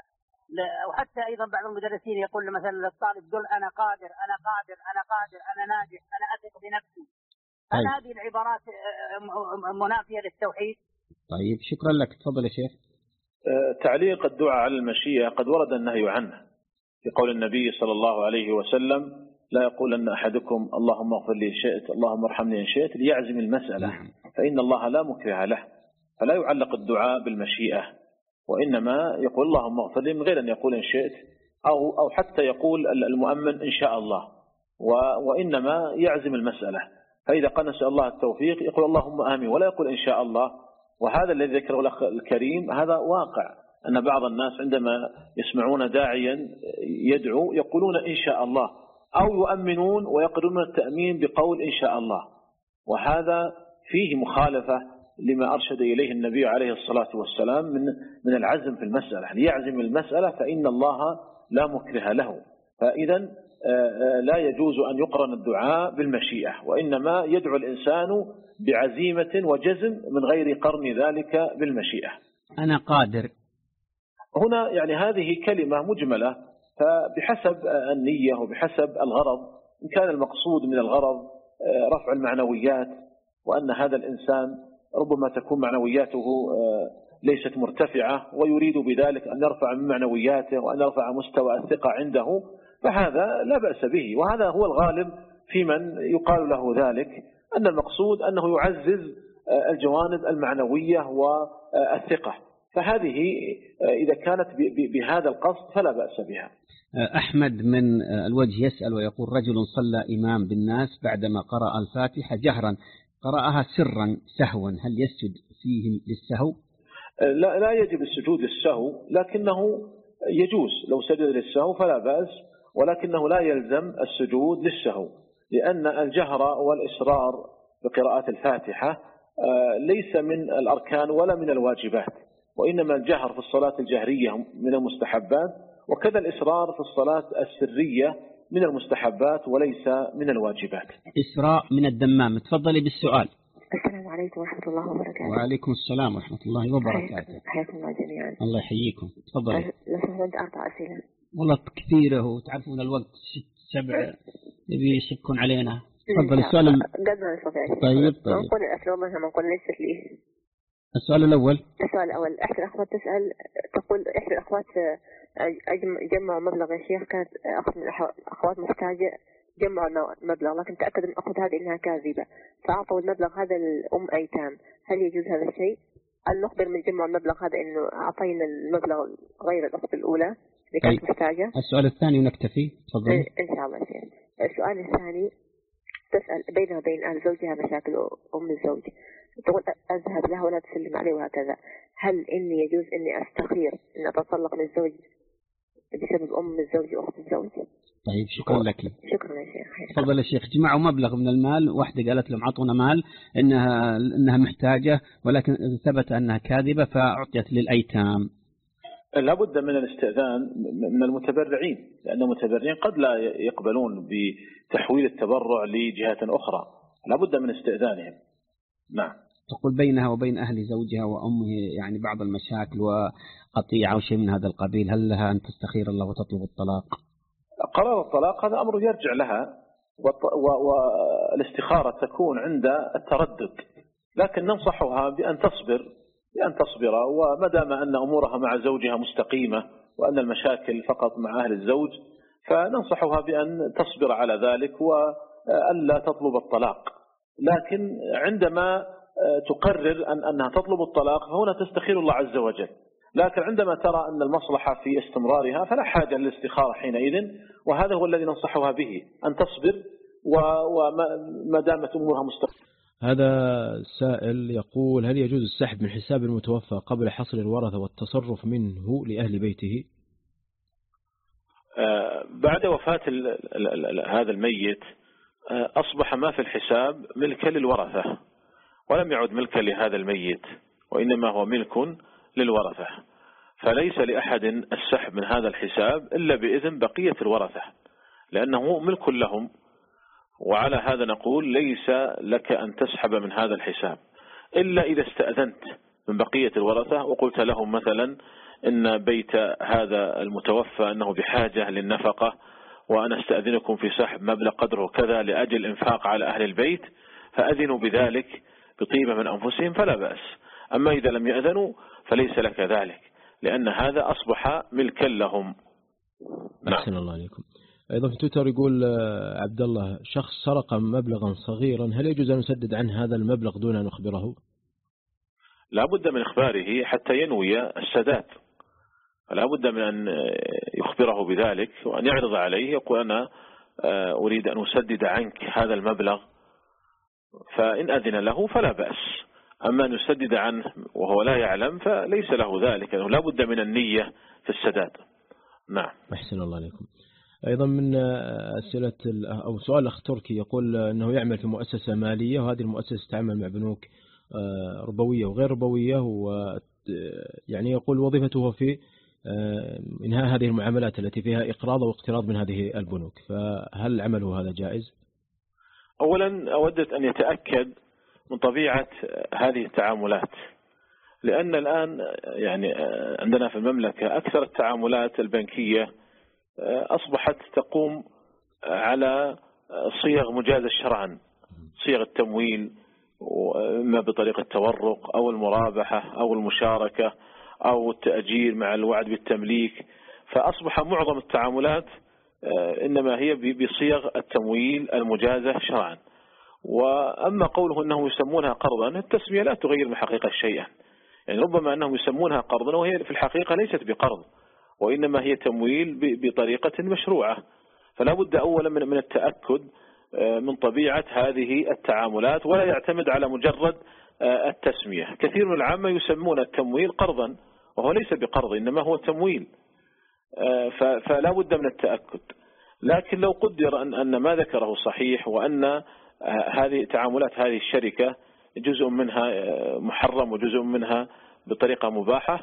وحتى أيضا بعض المدرسين يقول مثلا للطالب: قل أنا قادر أنا قادر أنا قادر أنا ناجح أنا أثق بنفسي. هل هذه العبارات منافية للتوحيد؟ طيب شكرا لك، تفضل يا شيخ. تعليق الدعاء على المشيئة قد ورد النهي عنه في قول النبي صلى الله عليه وسلم: لا يقول أن أحدكم اللهم اغفر لي إن شئت اللهم ارحمني إن شئت، ليعزم المسألة، فإن الله لا مكره له. فلا يعلق الدعاء بالمشيئة، وإنما يقول اللهم اغفر لي من غير أن يقول إن شئت، أو أو حتى يقول المؤمن إن شاء الله، وإنما يعزم المسألة. فإذا قال نسأل الله التوفيق يقول اللهم آمين، ولا يقول إن شاء الله. وهذا الذي ذكره الأخ الكريم هذا واقع، أن بعض الناس عندما يسمعون داعيا يدعو يقولون إن شاء الله، أو يؤمنون ويقررون التأمين بقول إن شاء الله، وهذا فيه مخالفة لما أرشد إليه النبي عليه الصلاة والسلام من من العزم في المسألة. ليعزم المسألة فإن الله لا مكره له. فإذا لا يجوز أن يقرن الدعاء بالمشيئة، وإنما يدعو الإنسان بعزيمة وجزم من غير قرن ذلك بالمشيئة. أنا قادر هنا يعني هذه كلمة مجملة، فبحسب النية وبحسب الغرض، إن كان المقصود من الغرض رفع المعنويات، وأن هذا الإنسان ربما تكون معنوياته ليست مرتفعة ويريد بذلك أن يرفع من معنوياته وأن يرفع مستوى الثقة عنده، فهذا لا بأس به، وهذا هو الغالب في من يقال له ذلك، أن المقصود أنه يعزز الجوانب المعنوية والثقة، فهذه إذا كانت بهذا القصد فلا بأس بها. أحمد من الوجه يسأل ويقول: رجل صلى إمام بالناس بعدما قرأ الفاتحة جهرا، قرأها سرا سهوا، هل يسجد فيه للسهو؟ لا, لا يجب السجود للسهو، لكنه يجوز لو سجد للسهو فلا بأس، ولكنه لا يلزم السجود للسهو، لأن الجهر والإصرار بقراءة الفاتحة ليس من الأركان ولا من الواجبات، وإنما الجهر في الصلاة الجهرية من المستحبات، وكذا الإصرار في الصلاة السرية من المستحبات وليس من الواجبات. إسراء من الدمام، تفضلي بالسؤال. السلام عليكم ورحمة الله وبركاته. وعليكم السلام ورحمة الله وبركاته. حياكم الله جميعا. الله يحييكم، تفضلي. لو سمحت أربع أسئلة. والله كثيرة، وتعرفون الوقت ست سبع يبي يشكون علينا. تفضلي السؤال. قد ما نستطيع. طيب طيب. نقول الأسئلة منها نقول ليست لي. السؤال الأول. السؤال الأول، إحدى الأخوات تسأل، تقول إحدى الأخوات جمعوا مبلغ يا شيخ، كانت أخت من الأخوات محتاجة، جمعوا مبلغ لكن تأكد من الأخت هذه إنها كاذبة، فأعطوا المبلغ هذا لأم أيتام، هل يجوز هذا الشيء؟ هل نخبر من جمع المبلغ هذا إنه أعطينا المبلغ غير الأخت الأولى اللي كانت أي. محتاجة؟ السؤال الثاني ونكتفي، تفضلي. إن شاء الله شيخ. السؤال الثاني، تسأل بينها وبين أهل زوجها مشاكل أم الزوج، تقول أذهب لها ولا تسلم عليه وهكذا، هل إني يجوز إني أستخير إن أتطلق من الزوج بسبب أم الزوج وأخت الزوج؟ طيب شكرا لك. شكرا يا شيخ. تفضل يا شيخ. جمعوا مبلغ من المال، واحدة قالت لهم أعطونا مال إنها إنها محتاجة، ولكن ثبت أنها كاذبة فأعطيت للأيتام. لابد من الاستئذان من المتبرعين، لأن المتبرعين قد لا يقبلون بتحويل التبرع لجهات أخرى، لابد من استئذانهم. نعم. تقول بينها وبين أهل زوجها وأمه يعني بعض المشاكل وقطيعة أو شيء من هذا القبيل، هل لها أن تستخير الله وتطلب الطلاق؟ قرار الطلاق هذا أمر يرجع لها، والاستخارة تكون عند التردد، لكن ننصحها بأن تصبر بأن تصبر وما دام أن أمورها مع زوجها مستقيمة وأن المشاكل فقط مع أهل الزوج، فننصحها بأن تصبر على ذلك وألا تطلب الطلاق. لكن عندما تقرر أن أنها تطلب الطلاق فهنا تستخير الله عز وجل، لكن عندما ترى أن المصلحة في استمرارها فلا حاجة للاستخارة حينئذ، وهذا هو الذي ننصحها به، أن تصبر وما دامت أمورها مستقيمة. هذا سائل يقول: هل يجوز السحب من حساب المتوفى قبل حصر الورثة والتصرف منه لأهل بيته؟ بعد وفاة هذا الميت أصبح ما في الحساب ملكا للورثة، ولم يعد ملكا لهذا الميت، وإنما هو ملك للورثة، فليس لأحد السحب من هذا الحساب إلا بإذن بقية الورثة، لأنه ملك لهم. وعلى هذا نقول ليس لك أن تسحب من هذا الحساب إلا إذا استأذنت من بقية الورثة وقلت لهم مثلا إن بيت هذا المتوفى أنه بحاجة للنفقة، وأنا استأذنكم في سحب مبلغ قدره كذا لأجل إنفاق على أهل البيت، فأذنوا بذلك بطيبة من أنفسهم فلا بأس. أما إذا لم يأذنوا فليس لك ذلك، لأن هذا أصبح ملكا لهم. أحسن الله عليكم. أيضا في تويتر يقول عبد الله: شخص سرق مبلغا صغيرا، هل يجوز أن نسدد عنه هذا المبلغ دون أن نخبره؟ لا بد من إخباره حتى ينوي السداد، لا بد من أن يخبره بذلك وأن يعرض عليه، يقول أنا أريد أن أسدد عنك هذا المبلغ، فإن أذن له فلا بأس. أما أن يسدد عنه وهو لا يعلم فليس له ذلك، أنه لا بد من النية في السداد. نعم. أحسن الله عليكم. أيضا من أسئلة أو سؤال أخ تركي يقول أنه يعمل في مؤسسة مالية، وهذه المؤسسة تعمل مع بنوك ربوية وغير ربوية، ويعني يقول وظيفته في إنهاء هذه المعاملات التي فيها إقراض واقتراض من هذه البنوك، فهل عمله هذا جائز؟ أولا أودت أن يتأكد من طبيعة هذه التعاملات، لأن الآن يعني عندنا في المملكة أكثر التعاملات البنكية أصبحت تقوم على صيغ مجازة شرعا، صيغ التمويل، إما بطريقة التورق أو المرابحة أو المشاركة أو التأجير مع الوعد بالتمليك. فأصبح معظم التعاملات إنما هي بصيغ التمويل المجازة شرعا. وأما قوله أنهم يسمونها قرضا، التسمية لا تغير من حقيقة شيئا، يعني ربما أنهم يسمونها قرضا وهي في الحقيقة ليست بقرض، وإنما هي تمويل بطريقة مشروعة. فلا بد أولا من من التأكد من طبيعة هذه التعاملات، ولا يعتمد على مجرد التسمية. كثير من العامة يسمون التمويل قرضا وهو ليس بقرض، إنما هو تمويل، فلا بد من التأكد. لكن لو قدر أن أن ما ذكره صحيح، وأن هذه تعاملات هذه الشركة جزء منها محرم وجزء منها بطريقة مباحة،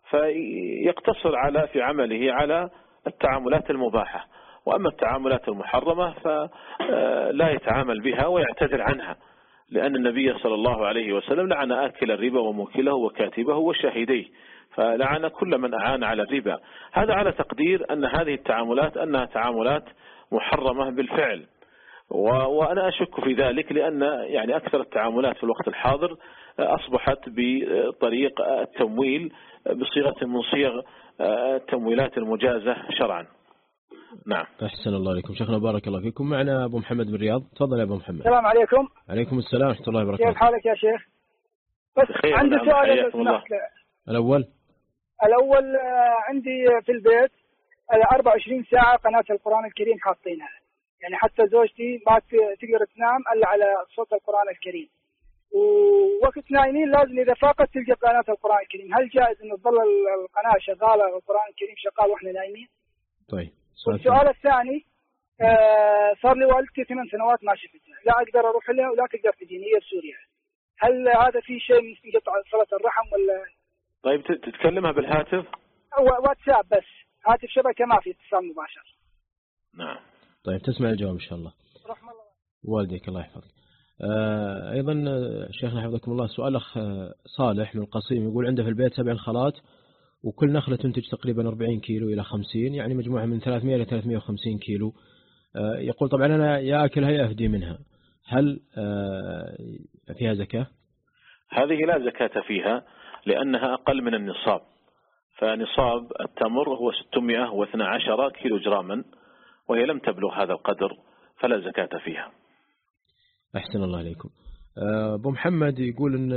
فيقتصر على في عمله على التعاملات المباحة، وأما التعاملات المحرمة فلا يتعامل بها ويعتذر عنها، لأن النبي صلى الله عليه وسلم لعن آكل الربا وموكله وكاتبه وشاهديه، فلعن كل من أعان على الربا. هذا على تقدير أن هذه التعاملات أنها تعاملات محرمة بالفعل، وأنا أشك في ذلك، لأن يعني أكثر التعاملات في الوقت الحاضر أصبحت بطريق التمويل بصيغة من صيغ التمويلات المجازة شرعا. نعم. أحسن الله عليكم شيخنا، بارك الله فيكم. معنا أبو محمد من رياض، تفضل يا أبو محمد. السلام عليكم. عليكم السلام ورحمة الله وبركاته. كيف حالك يا شيخ؟ بس عندي سؤال لو سمحت. الأول الأول عندي في البيت أربعة وعشرين ساعة قناة القرآن الكريم حاطينها، يعني حتى زوجتي ما تقدر تنام إلا على صوت القرآن الكريم، ووقت نايمين لازم إذا فاقت تلقى قناة القرآن الكريم. هل جائز إن تظل القناة شغالة والقرآن الكريم شغال وإحنا نايمين؟ طيب. والسؤال الثاني، آه صار لي والدتي ثمان سنوات ما شفتها، لا أقدر أروح لها ولا تقدر تجيني، هي في سوريا. هل هذا في شيء يقطع صلة الرحم ولا؟ طيب تتكلمها بالهاتف؟ واتساب بس، هاتف شبكة ما في اتصال مباشر. نعم. طيب تسمع الجواب إن شاء الله. رحم الله والديك الله يحفظك. آه أيضا شيخنا حفظكم الله، سؤال أخ صالح من القصيم يقول عنده في البيت سبع خالات، وكل نخلة تنتج تقريبا أربعين كيلو إلى خمسين، يعني مجموعة من ثلاثمائة إلى ثلاثمائة وخمسين كيلو. آه يقول طبعا أنا يا أكلها يا أفدي منها، هل آه فيها زكاة؟ هذه لا زكاة فيها، لأنها أقل من النصاب، فنصاب التمر هو ستمائة واثني عشر كيلو جراما، وهي لم تبلغ هذا القدر، فلا زكاة فيها. أحسن الله عليكم. أبو محمد يقول أن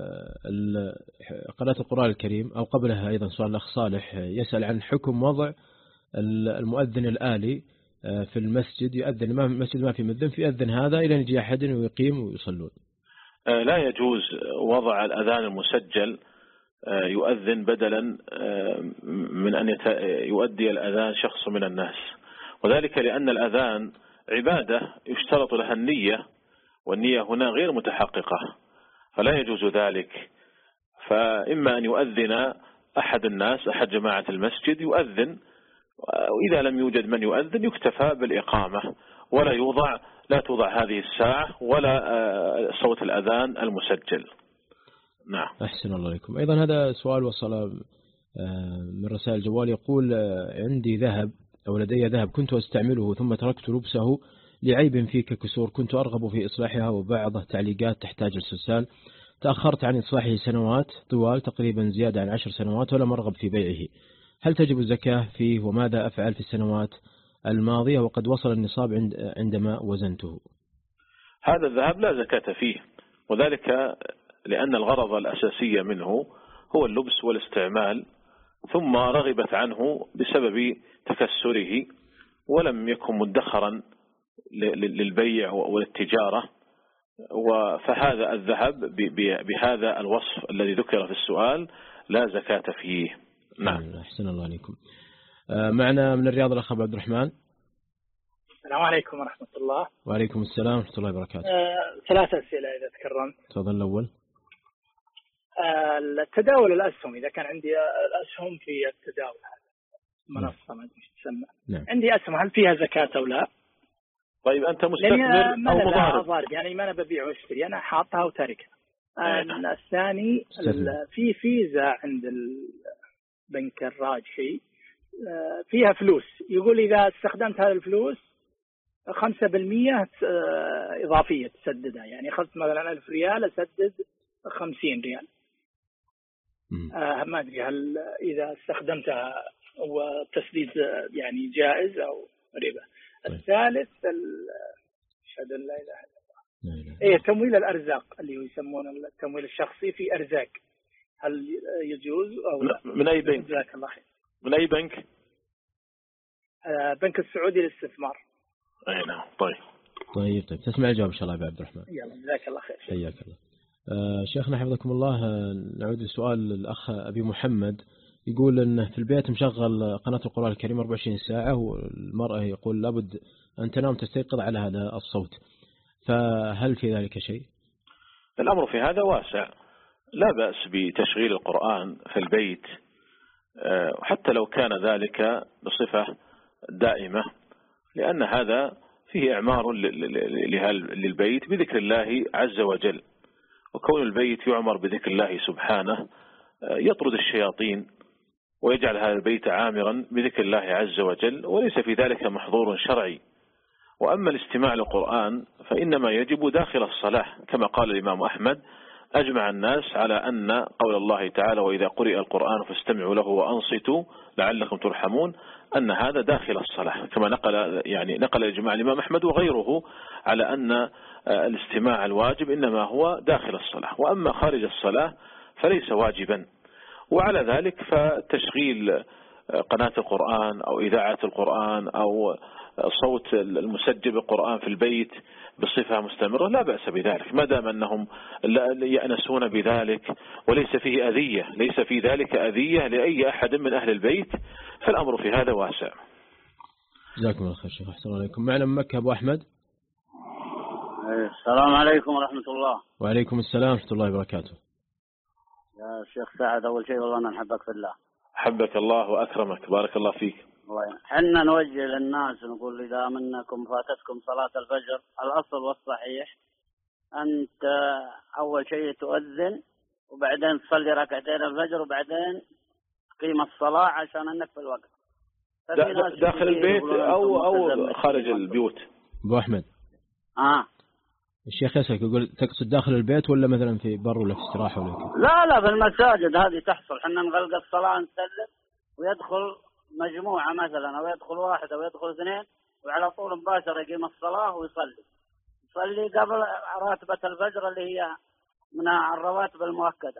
قراءة القرآن الكريم، أو قبلها أيضا سؤال الأخ صالح يسأل عن حكم وضع المؤذن الآلي في المسجد، يؤذن ما المسجد ما في مؤذن، فيؤذن هذا إلى أن يجي أحد ويقيم ويصلون. لا يجوز وضع الأذان المسجل يؤذن بدلا من أن يؤدي الأذان شخص من الناس، وذلك لأن الأذان عبادة يشترط لها النية، والنية هنا غير متحققة، فلا يجوز ذلك. فإما أن يؤذن أحد الناس، أحد جماعة المسجد يؤذن، وإذا لم يوجد من يؤذن يكتفى بالإقامة، ولا يوضع لا توضع هذه الساعة ولا صوت الأذان المسجل. نعم. أحسن الله عليكم. أيضا هذا سؤال وصل من رسائل الجوال، يقول عندي ذهب أو لدي ذهب كنت أستعمله ثم تركت لبسه لعيب فيه ككسور، كنت أرغب في إصلاحها وبعض التعليقات تحتاج استرسال، تأخرت عن إصلاحه سنوات طوال تقريبا زيادة عن عشر سنوات ولم أرغب في بيعه، هل تجب الزكاة فيه وماذا أفعل في السنوات الماضية وقد وصل النصاب عند عندما وزنته؟ هذا الذهب لا زكاة فيه، وذلك لأن الغرض الأساسية منه هو اللبس والاستعمال، ثم رغبت عنه بسبب تكسره ولم يكن مدخرا للبيع والتجارة، فهذا الذهب بهذا الوصف الذي ذكر في السؤال لا زكاة فيه. نعم. أحسن الله عليكم. معنا من الرياض الأخ عبد الرحمن. السلام عليكم ورحمة الله. وعليكم السلام ورحمة الله وبركاته. آه، ثلاث أسئلة إذا تكرمت. تفضل. الأول آه، التداول الأسهم، إذا كان عندي الأسهم في التداول هذا منصة ما أدري تسمى. نعم. عندي أسهم، هل فيها زكاة أو لا؟ طيب أنت مستثمر أو مضارب؟ يعني ما أنا ببيع واشتري، أنا حاطها وتاركها. آه، نعم. الثاني في فيزا عند البنك الراجحي آه، فيها فلوس، يقول إذا استخدمت هذه الفلوس خمسة بالمئة إضافية تسددها، يعني أخذت مثلا ألف ريال أسدد خمسين ريال. آه ما أدري هل إذا استخدمتها والتسديد يعني جائز أو ربا. الثالث أشهد أن لا إله إلا الله. إيه تمويل الأرزاق اللي هو يسمونه التمويل الشخصي في أرزاق، هل يجوز أو لا؟ من أي بنك؟ جزاك الله خير. من أي بنك؟ آه بنك السعودي للاستثمار. أي نعم. طيب طيب طيب تسمع الجواب إن شاء الله يا عبد الرحمن. يلا جزاك الله خير. حياك الله. آه شيخنا حفظكم الله، نعود لسؤال الأخ أبي محمد، يقول أنه في البيت مشغل قناة القرآن الكريم أربعة وعشرين ساعة، والمرأة يقول لابد أن تنام تستيقظ على هذا الصوت، فهل في ذلك شيء؟ الأمر في هذا واسع، لا بأس بتشغيل القرآن في البيت حتى لو كان ذلك بصفة دائمة، لأن هذا فيه إعمار للبيت بذكر الله عز وجل، وكون البيت يعمر بذكر الله سبحانه يطرد الشياطين ويجعل هذا البيت عامرا بذكر الله عز وجل، وليس في ذلك محظور شرعي. وأما الاستماع للقرآن فإنما يجب داخل الصلاة، كما قال الإمام أحمد: أجمع الناس على أن قول الله تعالى: وإذا قرئ القرآن فاستمعوا له وأنصتوا لعلكم ترحمون، أن هذا داخل الصلاة، كما نقل يعني نقل إجماع الإمام أحمد وغيره على أن الاستماع الواجب إنما هو داخل الصلاة، وأما خارج الصلاة فليس واجبا. وعلى ذلك فتشغيل قناة القرآن أو إذاعة القرآن أو صوت المسجل القرآن في البيت بصفة مستمرة لا بأس بذلك، ما دام أنهم يأنسون بذلك وليس فيه أذية، ليس في ذلك أذية لأي أحد من أهل البيت، فالأمر في هذا واسع. جزاكم الله خير شيخ. أحسن عليكم. معنا من مكة أبو أحمد. السلام عليكم ورحمة الله. وعليكم السلام ورحمة الله وبركاته. يا شيخ سعد، أول شيء والله أنا نحبك في الله. حبك الله وأكرمك، بارك الله فيك. حنا نوجه للناس نقول إذا منكم فاتتكم صلاة الفجر، الأصل والصحيح أنت أول شيء تؤذن وبعدين تصلي ركعتين الفجر وبعدين تقيم الصلاة عشان أنك في الوقت. داخل البيت أو أو خارج البيوت؟ أبو أحمد. آه الشيخ يسألك يقول تقصد داخل البيت ولا مثلا في بر ولا في استراحة ولا كذا؟ لا لا في المساجد هذه تحصل، حنا نغلق الصلاة نسلم ويدخل مجموعة مثلا أو يدخل واحد أو يدخل اثنين وعلى طول مباشرة يقيم الصلاة ويصلي يصلي قبل راتبة الفجر اللي هي من الرواتب المؤكدة.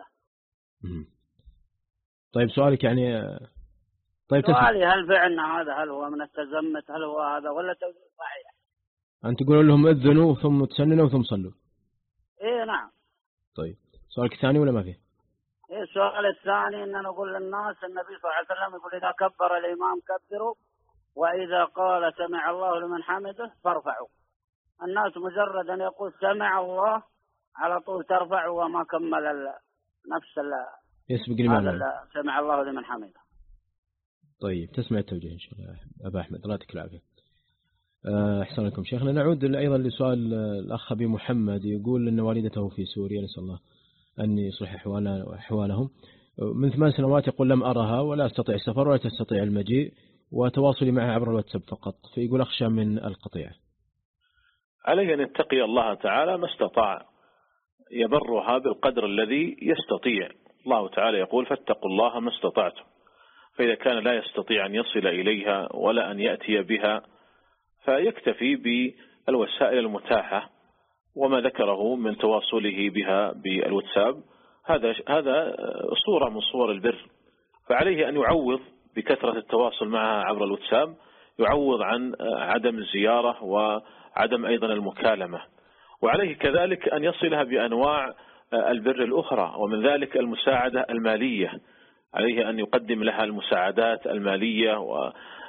طيب سؤالك يعني طيب سؤالي هل فعلنا هذا هل هو من التزمت هل هو هذا ولا توجيه صحيح؟ أن تقول لهم اذنوا ثم تسننوا ثم صلوا. إيه نعم. طيب سؤالك الثاني ولا ما فيه؟ إيه السؤال الثاني إن نقول للناس النبي صلى الله عليه وسلم يقول إذا كبر الإمام كبروا وإذا قال سمع الله لمن حمده فارفعوا. الناس مجرد أن يقول سمع الله على طول ترفع وما كمل نفس يسبق الإمام سمع الله لمن حمده. طيب تسمع التوجيه إن شاء الله أبا أحمد، الله يعطيك العافية. أحسن لكم شيخنا. نعود أيضا لسؤال الأخ أبي محمد، يقول أن والدته في سوريا، نسأل الله أن يصلح أحوالهم، من ثمان سنوات يقول لم أرها ولا أستطيع السفر ولا تستطيع المجيء وتواصلي معها عبر الواتساب فقط، فيقول أخشى من القطيع. عليه أن يتقي الله تعالى ما استطاع، يبرها بالقدر الذي يستطيع. الله تعالى يقول فاتقوا الله ما استطعتم، فإذا كان لا يستطيع أن يصل إليها ولا أن يأتي بها فيكتفي بالوسائل المتاحة وما ذكره من تواصله بها بالواتساب، هذا هذا صورة من صور البر، فعليه أن يعوض بكثرة التواصل معها عبر الواتساب، يعوض عن عدم الزيارة وعدم أيضا المكالمة، وعليه كذلك أن يصلها بأنواع البر الأخرى، ومن ذلك المساعدة المالية، عليه أن يقدم لها المساعدات المالية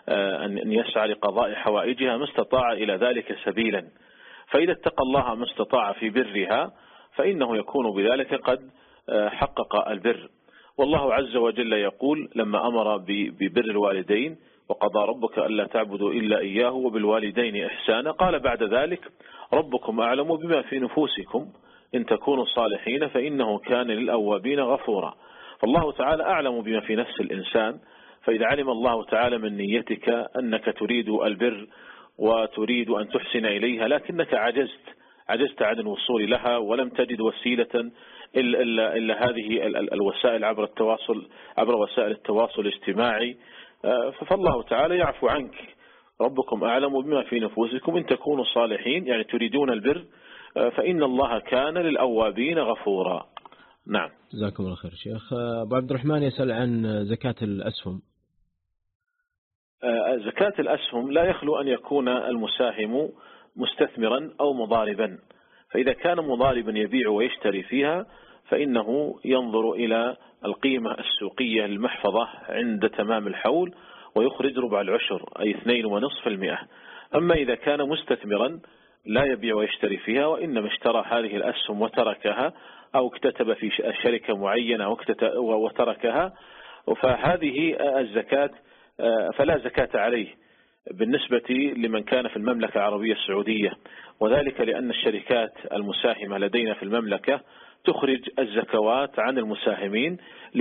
أن يسعى لقضاء حوائجها ما استطاع إلى ذلك سبيلا. فإذا اتقى الله ما استطاع في برها فإنه يكون بذلك قد حقق البر. والله عز وجل يقول لما أمر ببر الوالدين وقضى ربك ألا تعبدوا إلا إياه وبالوالدين إحسانا، قال بعد ذلك ربكم أعلم بما في نفوسكم إن تكونوا صالحين فإنه كان للأوابين غفورا. فالله تعالى أعلم بما في نفس الإنسان، فإذا علم الله تعالى من نيتك أنك تريد البر وتريد أن تحسن إليها لكنك عجزت عجزت عن الوصول لها ولم تجد وسيلة إلا, إلا, إلا هذه الوسائل عبر التواصل عبر وسائل التواصل الاجتماعي، فالله تعالى يعفو عنك. ربكم أعلم بما في نفوسكم إن تكونوا صالحين يعني تريدون البر فإن الله كان للأوابين غفورا. نعم. جزاكم الله خير شيخ. أبو عبد الرحمن يسأل عن زكاة الأسهم. زكاة الأسهم لا يخلو أن يكون المساهم مستثمرا أو مضاربا، فإذا كان مضاربا يبيع ويشتري فيها فإنه ينظر إلى القيمة السوقية للمحفظة عند تمام الحول ويخرج ربع العشر أي اثنين ونصف في المئة. أما إذا كان مستثمرا لا يبيع ويشتري فيها وإنما اشترى هذه الأسهم وتركها أو اكتتب في شركة معينة وتركها فهذه الزكاة فلا زكاة عليه بالنسبة لمن كان في المملكة العربية السعودية، وذلك لأن الشركات المساهمة لدينا في المملكة تخرج الزكوات عن المساهمين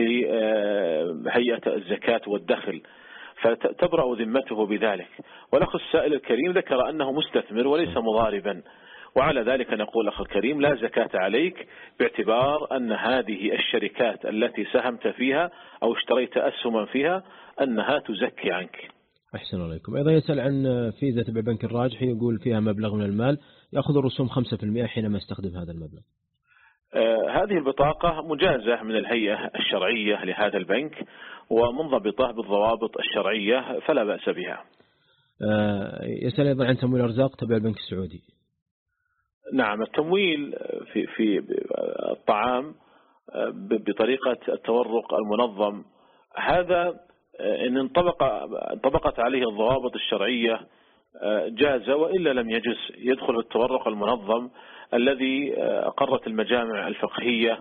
لهيئة الزكاة والدخل فتبرأ ذمته بذلك. والأخ السائل الكريم ذكر أنه مستثمر وليس مضاربا، وعلى ذلك نقول أخي الكريم لا زكاة عليك باعتبار أن هذه الشركات التي ساهمت فيها أو اشتريت أسهما فيها أنها تزكي عنك. أحسن عليكم. أيضا يسأل عن فيزا تبع بنك الراجح، يقول فيها مبلغ من المال يأخذ الرسوم خمسة بالمئة حينما استخدم هذا المبلغ. آه هذه البطاقة مجازة من الهيئة الشرعية لهذا البنك ومنضبطة بالضوابط الشرعية فلا بأس بها. آه يسأل أيضا عن تمويل أرزاق تبع البنك السعودي. نعم، التمويل في في الطعام بطريقة التورق المنظم هذا إن انطبق انطبقت عليه الضوابط الشرعية جاز، وإلا لم يجز. يدخل في التورق المنظم الذي أقرت المجامع الفقهية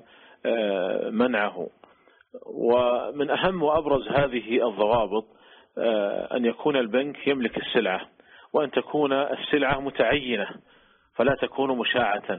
منعه. ومن أهم وأبرز هذه الضوابط أن يكون البنك يملك السلعة، وأن تكون السلعة متعينة فلا تكون مشاعة،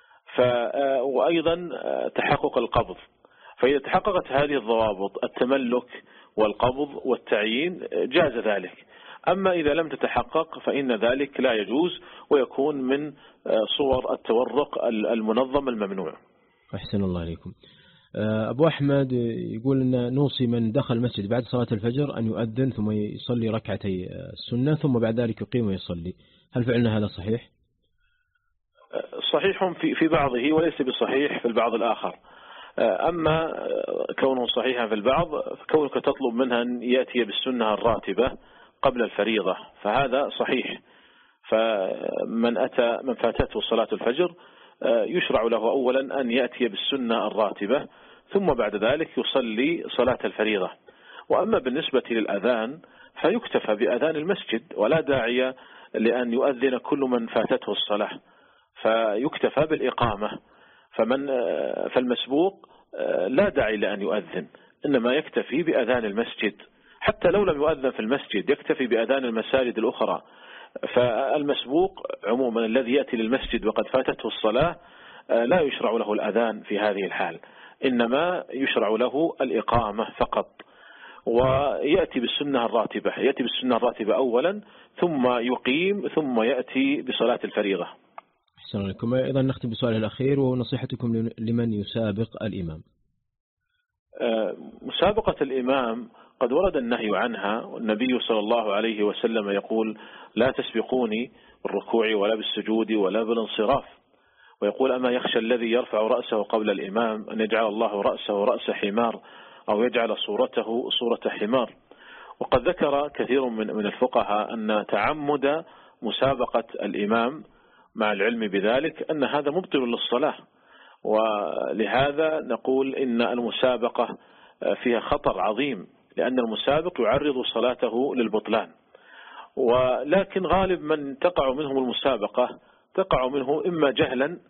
وأيضا تحقق القبض. فإذا تحققت هذه الضوابط التملك والقبض والتعيين جاز ذلك. أما إذا لم تتحقق فإن ذلك لا يجوز ويكون من صور التورق المنظم الممنوع. أحسن الله عليكم. أبو أحمد يقول أن نوصي من دخل المسجد بعد صلاة الفجر أن يؤذن ثم يصلي ركعتي السنة ثم بعد ذلك يقيم ويصلي، هل فعلنا هذا صحيح؟ صحيح في في بعضه وليس بصحيح في البعض الآخر. أما كونه صحيحا في البعض فكونك تطلب منها أن يأتي بالسنة الراتبة قبل الفريضة فهذا صحيح. فمن أتى من فاتته صلاة الفجر يشرع له أولا أن يأتي بالسنة الراتبة ثم بعد ذلك يصلي صلاة الفريضة. وأما بالنسبة للأذان فيكتفى بأذان المسجد ولا داعي لأن يؤذن كل من فاتته الصلاة، فيكتفى بالإقامة. فمن فالمسبوق لا داعي لأن يؤذن، إنما يكتفي بأذان المسجد، حتى لو لم يؤذن في المسجد يكتفي بأذان المساجد الأخرى. فالمسبوق عموما الذي يأتي للمسجد وقد فاتته الصلاة لا يشرع له الأذان في هذه الحال، إنما يشرع له الإقامة فقط. ويأتي بالسنة الراتبة، يأتي بالسنة الراتبة أولا ثم يقيم ثم يأتي بصلاة الفريضة. أحسن عليكم. أيضا نختم بسؤال الأخير ونصيحتكم لمن يسابق الإمام. مسابقة الإمام قد ورد النهي عنها، والنبي صلى الله عليه وسلم يقول لا تسبقوني بالركوع ولا بالسجود ولا بالانصراف، ويقول أما يخشى الذي يرفع رأسه قبل الإمام أن يجعل الله رأسه رأس حمار أو يجعل صورته صورة حمار. وقد ذكر كثير من من الفقهاء أن تعمد مسابقة الإمام مع العلم بذلك أن هذا مبطل للصلاة، ولهذا نقول إن المسابقة فيها خطر عظيم، لأن المسابق يعرض صلاته للبطلان. ولكن غالب من تقع منهم المسابقة تقع منه إما جهلا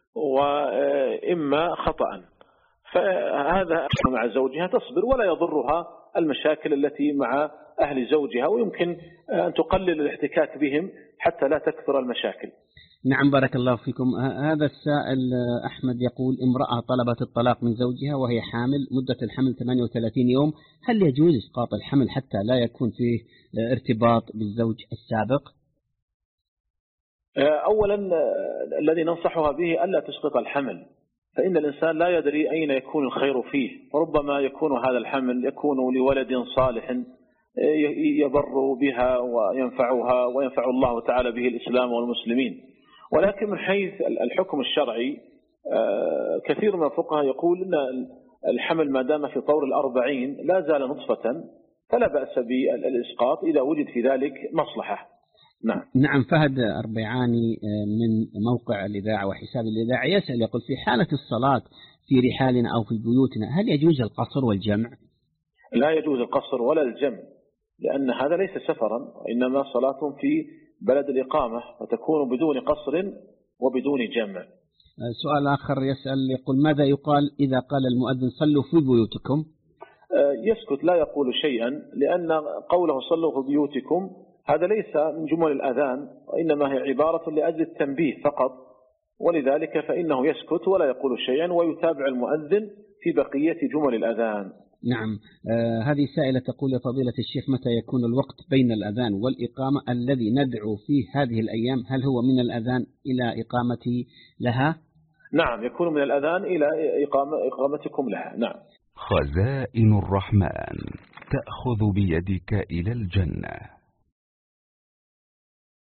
وإما خطأ، فهذا مع زوجها تصبر ولا يضرها المشاكل التي مع أهل زوجها، ويمكن أن تقلل الاحتكاك بهم حتى لا تكثر المشاكل. نعم بارك الله فيكم. هذا السائل أحمد يقول امرأة طلبت الطلاق من زوجها وهي حامل، مدة الحمل ثمانية وثلاثين يوم، هل يجوز إسقاط الحمل حتى لا يكون فيه ارتباط بالزوج السابق؟ أولا الذي ننصحها به ألا تسقط الحمل، فإن الإنسان لا يدري أين يكون الخير فيه، وربما يكون هذا الحمل يكون لولد صالح يبر بها وينفعها وينفع الله تعالى به الإسلام والمسلمين. ولكن من حيث الحكم الشرعي كثير من الفقهاء يقول أن الحمل ما دام في طور الأربعين لا زال نطفة فلا بأس بالإسقاط إذا وجد في ذلك مصلحة. نعم. نعم. فهد أربعاني من موقع الإذاعة وحساب الإذاعة يسأل يقول في حالة الصلاة في رحالنا أو في بيوتنا هل يجوز القصر والجمع؟ لا يجوز القصر ولا الجمع، لأن هذا ليس سفرا، وإنما صلاة في بلد الإقامة وتكون بدون قصر وبدون جمع. سؤال آخر يسأل يقول ماذا يقال إذا قال المؤذن صلوا في بيوتكم؟ يسكت لا يقول شيئا، لأن قوله صلوا في بيوتكم هذا ليس من جمل الأذان، وإنما هي عبارة لأجل التنبيه فقط، ولذلك فإنه يسكت ولا يقول شيئا ويتابع المؤذن في بقية جمل الأذان. نعم. آه هذه سائلة تقول يا فضيلة الشيخ متى يكون الوقت بين الأذان والإقامة الذي ندعو فيه هذه الأيام، هل هو من الأذان إلى إقامتي لها؟ نعم يكون من الأذان إلى إقامة إقامتكم لها. نعم. خزائن الرحمن تأخذ بيدك إلى الجنة.